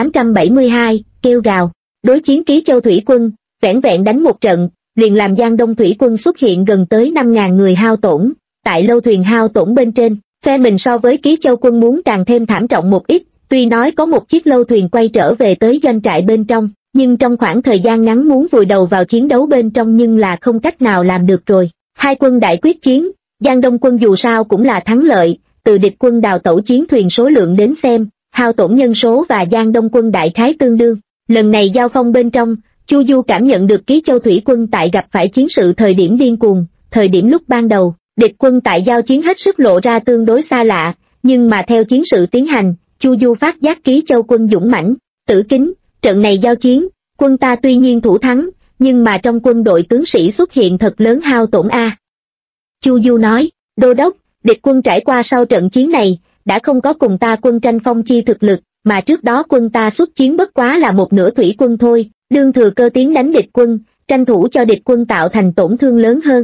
2872, kêu gào. Đối chiến Ký Châu thủy quân, vẻn vẹn đánh một trận, liền làm Giang Đông thủy quân xuất hiện gần tới 5.000 người hao tổn. Tại lâu thuyền hao tổn bên trên, phe mình so với Ký Châu quân muốn càng thêm thảm trọng một ít. Tuy nói có một chiếc lâu thuyền quay trở về tới doanh trại bên trong, nhưng trong khoảng thời gian ngắn muốn vùi đầu vào chiến đấu bên trong nhưng là không cách nào làm được rồi. Hai quân đại quyết chiến, Giang Đông quân dù sao cũng là thắng lợi, từ địch quân đào tẩu chiến thuyền số lượng đến xem, hao tổn nhân số và Giang Đông quân đại khái tương đương. Lần này giao phong bên trong, Chu Du cảm nhận được Ký Châu thủy quân tại gặp phải chiến sự thời điểm điên cuồng, thời điểm lúc ban đầu, địch quân tại giao chiến hết sức lộ ra tương đối xa lạ, nhưng mà theo chiến sự tiến hành, Chu Du phát giác Ký Châu quân dũng mãnh. Tử Kính, trận này giao chiến, quân ta tuy nhiên thủ thắng, nhưng mà trong quân đội tướng sĩ xuất hiện thật lớn hao tổn a. Chu Du nói, đô đốc, địch quân trải qua sau trận chiến này, đã không có cùng ta quân tranh phong chi thực lực, mà trước đó quân ta xuất chiến bất quá là một nửa thủy quân thôi, đương thừa cơ tiến đánh địch quân, tranh thủ cho địch quân tạo thành tổn thương lớn hơn.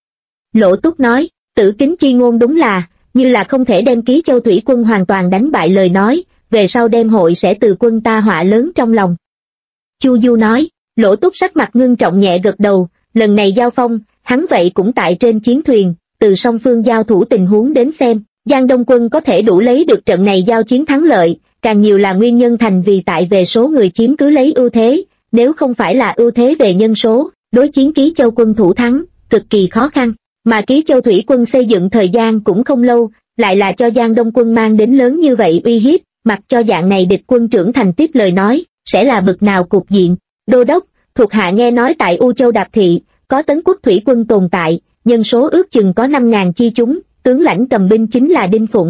Lỗ Túc nói, Tử Kính chi ngôn đúng là, như là không thể đem Ký Châu thủy quân hoàn toàn đánh bại lời nói, về sau đêm hội sẽ từ quân ta họa lớn trong lòng. Chu Du nói, Lỗ Túc sắc mặt ngưng trọng nhẹ gật đầu, lần này giao phong, hắn vậy cũng tại trên chiến thuyền, từ song phương giao thủ tình huống đến xem, Giang Đông quân có thể đủ lấy được trận này giao chiến thắng lợi, càng nhiều là nguyên nhân thành vì tại về số người chiếm cứ lấy ưu thế, nếu không phải là ưu thế về nhân số, đối chiến Ký Châu quân thủ thắng, cực kỳ khó khăn, mà Ký Châu thủy quân xây dựng thời gian cũng không lâu, lại là cho Giang Đông quân mang đến lớn như vậy uy hiếp, mặc cho dạng này địch quân trưởng thành tiếp lời nói, sẽ là bực nào cục diện. Đô đốc, thuộc hạ nghe nói tại U Châu Đạp Thị, có Tấn Quốc thủy quân tồn tại, nhân số ước chừng có 5.000 chi chúng, tướng lãnh cầm binh chính là Đinh Phụng.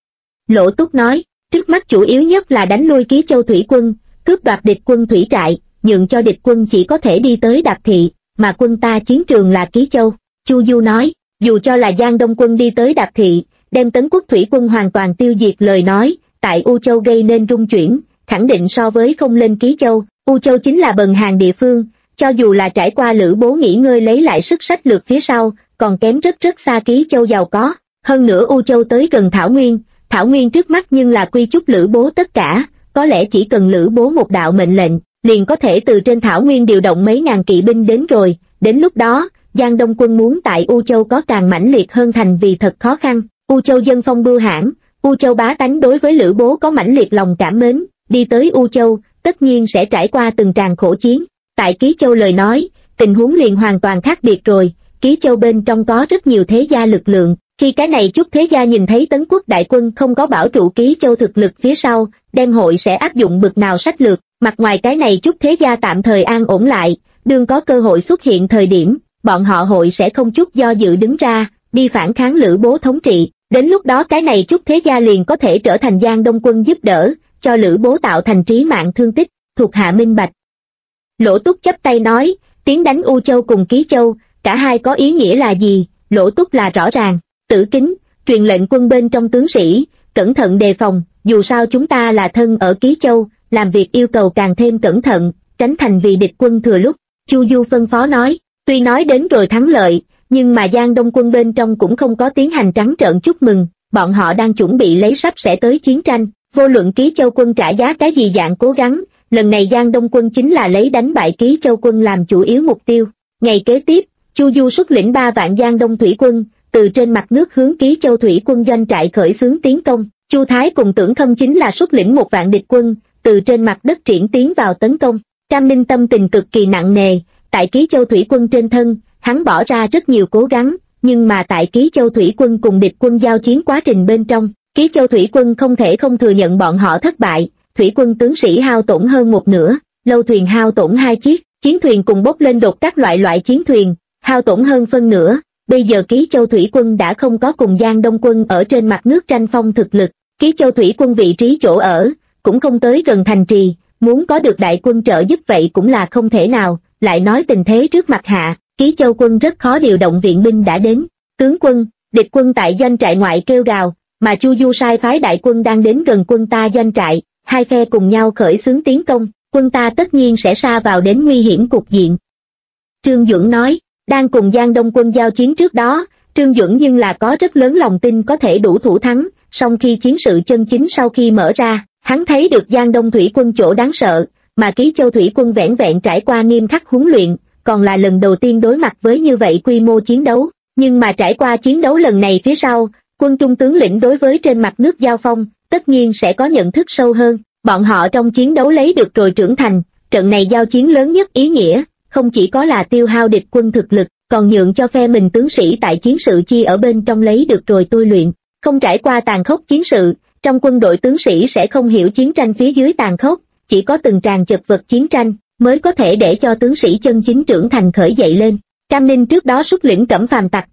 Lỗ Túc nói, trước mắt chủ yếu nhất là đánh lui Ký Châu thủy quân, cướp đoạt địch quân thủy trại, nhượng cho địch quân chỉ có thể đi tới Đạp Thị, mà quân ta chiến trường là Ký Châu. Chu Du nói, dù cho là Giang Đông quân đi tới Đạp Thị, đem Tấn Quốc thủy quân hoàn toàn tiêu diệt lời nói, tại U Châu gây nên rung chuyển, khẳng định so với không lên Ký Châu, U Châu chính là bần hàng địa phương, cho dù là trải qua Lữ Bố nghỉ ngơi lấy lại sức sách lược phía sau, còn kém rất rất xa Ký Châu giàu có, hơn nữa U Châu tới gần Thảo Nguyên trước mắt nhưng là quy chúc Lữ Bố tất cả, có lẽ chỉ cần Lữ Bố một đạo mệnh lệnh, liền có thể từ trên Thảo Nguyên điều động mấy ngàn kỵ binh đến rồi, đến lúc đó, Giang Đông quân muốn tại U Châu có càng mãnh liệt hơn thành vì thật khó khăn. U Châu dân phong bưu hãn, U Châu bá tánh đối với Lữ Bố có mãnh liệt lòng cảm mến, đi tới U Châu, tất nhiên sẽ trải qua từng tràng khổ chiến. Tại Ký Châu lời nói, tình huống liền hoàn toàn khác biệt rồi, Ký Châu bên trong có rất nhiều thế gia lực lượng, khi cái này chút thế gia nhìn thấy Tấn Quốc đại quân không có bảo trụ Ký Châu thực lực phía sau, đem hội sẽ áp dụng bực nào sách lược, mặt ngoài cái này chút thế gia tạm thời an ổn lại, đương có cơ hội xuất hiện thời điểm, bọn họ hội sẽ không chút do dự đứng ra, đi phản kháng Lữ Bố thống trị, đến lúc đó cái này chút thế gia liền có thể trở thành Giang Đông quân giúp đỡ, cho Lữ Bố tạo thành trí mạng thương tích, thuộc hạ minh bạch. Lỗ Túc chắp tay nói, tiến đánh U Châu cùng Ký Châu, cả hai có ý nghĩa là gì? Lỗ Túc là rõ ràng. Tử Kính, truyền lệnh quân bên trong tướng sĩ, cẩn thận đề phòng, dù sao chúng ta là thân ở Ký Châu, làm việc yêu cầu càng thêm cẩn thận, tránh thành vì địch quân thừa lúc. Chu Du phân phó nói, tuy nói đến rồi thắng lợi, nhưng mà Giang Đông quân bên trong cũng không có tiến hành trắng trợn chúc mừng, bọn họ đang chuẩn bị lấy sắp sẽ tới chiến tranh, vô luận Ký Châu quân trả giá cái gì dạng cố gắng, lần này Giang Đông quân chính là lấy đánh bại Ký Châu quân làm chủ yếu mục tiêu. Ngày kế tiếp, Chu Du xuất lĩnh 3 vạn Giang Đông thủy quân, từ trên mặt nước hướng Ký Châu thủy quân doanh trại khởi xướng tiến công, Chu Thái cùng Tưởng Khâm chính là xuất lĩnh 1 vạn địch quân, từ trên mặt đất triển tiến vào tấn công. Cam Ninh tâm tình cực kỳ nặng nề, tại Ký Châu thủy quân trên thân, hắn bỏ ra rất nhiều cố gắng, nhưng mà tại Ký Châu thủy quân cùng địch quân giao chiến quá trình bên trong, Ký Châu thủy quân không thể không thừa nhận bọn họ thất bại, thủy quân tướng sĩ hao tổn hơn một nửa, lâu thuyền hao tổn 2 chiếc, chiến thuyền cùng bốc lên đột các loại chiến thuyền, hao tổn hơn phân nửa. Bây giờ Ký Châu thủy quân đã không có cùng Giang Đông quân ở trên mặt nước tranh phong thực lực, Ký Châu thủy quân vị trí chỗ ở, cũng không tới gần thành trì, muốn có được đại quân trợ giúp vậy cũng là không thể nào, lại nói tình thế trước mặt hạ, Ký Châu quân rất khó điều động viện binh đã đến. Tướng quân, địch quân tại doanh trại ngoại kêu gào, mà Chu Du sai phái đại quân đang đến gần quân ta doanh trại, hai phe cùng nhau khởi xướng tiến công, quân ta tất nhiên sẽ sa vào đến nguy hiểm cục diện. Trương Duẩn nói, đang cùng Giang Đông quân giao chiến trước đó, Trương Duẩn nhưng là có rất lớn lòng tin có thể đủ thủ thắng, song khi chiến sự chân chính sau khi mở ra, hắn thấy được Giang Đông thủy quân chỗ đáng sợ, mà Ký Châu thủy quân vẻn vẹn trải qua nghiêm khắc huấn luyện, còn là lần đầu tiên đối mặt với như vậy quy mô chiến đấu, nhưng mà trải qua chiến đấu lần này phía sau, quân Trung tướng lĩnh đối với trên mặt nước giao phong, tất nhiên sẽ có nhận thức sâu hơn, bọn họ trong chiến đấu lấy được rồi trưởng thành, trận này giao chiến lớn nhất ý nghĩa, không chỉ có là tiêu hao địch quân thực lực, còn nhượng cho phe mình tướng sĩ tại chiến sự chi ở bên trong lấy được rồi tôi luyện, không trải qua tàn khốc chiến sự, trong quân đội tướng sĩ sẽ không hiểu chiến tranh phía dưới tàn khốc, chỉ có từng tràng chật vật chiến tranh, mới có thể để cho tướng sĩ chân chính trưởng thành khởi dậy lên. Cam Ninh trước đó xuất lĩnh Cẩm Phàm tặc,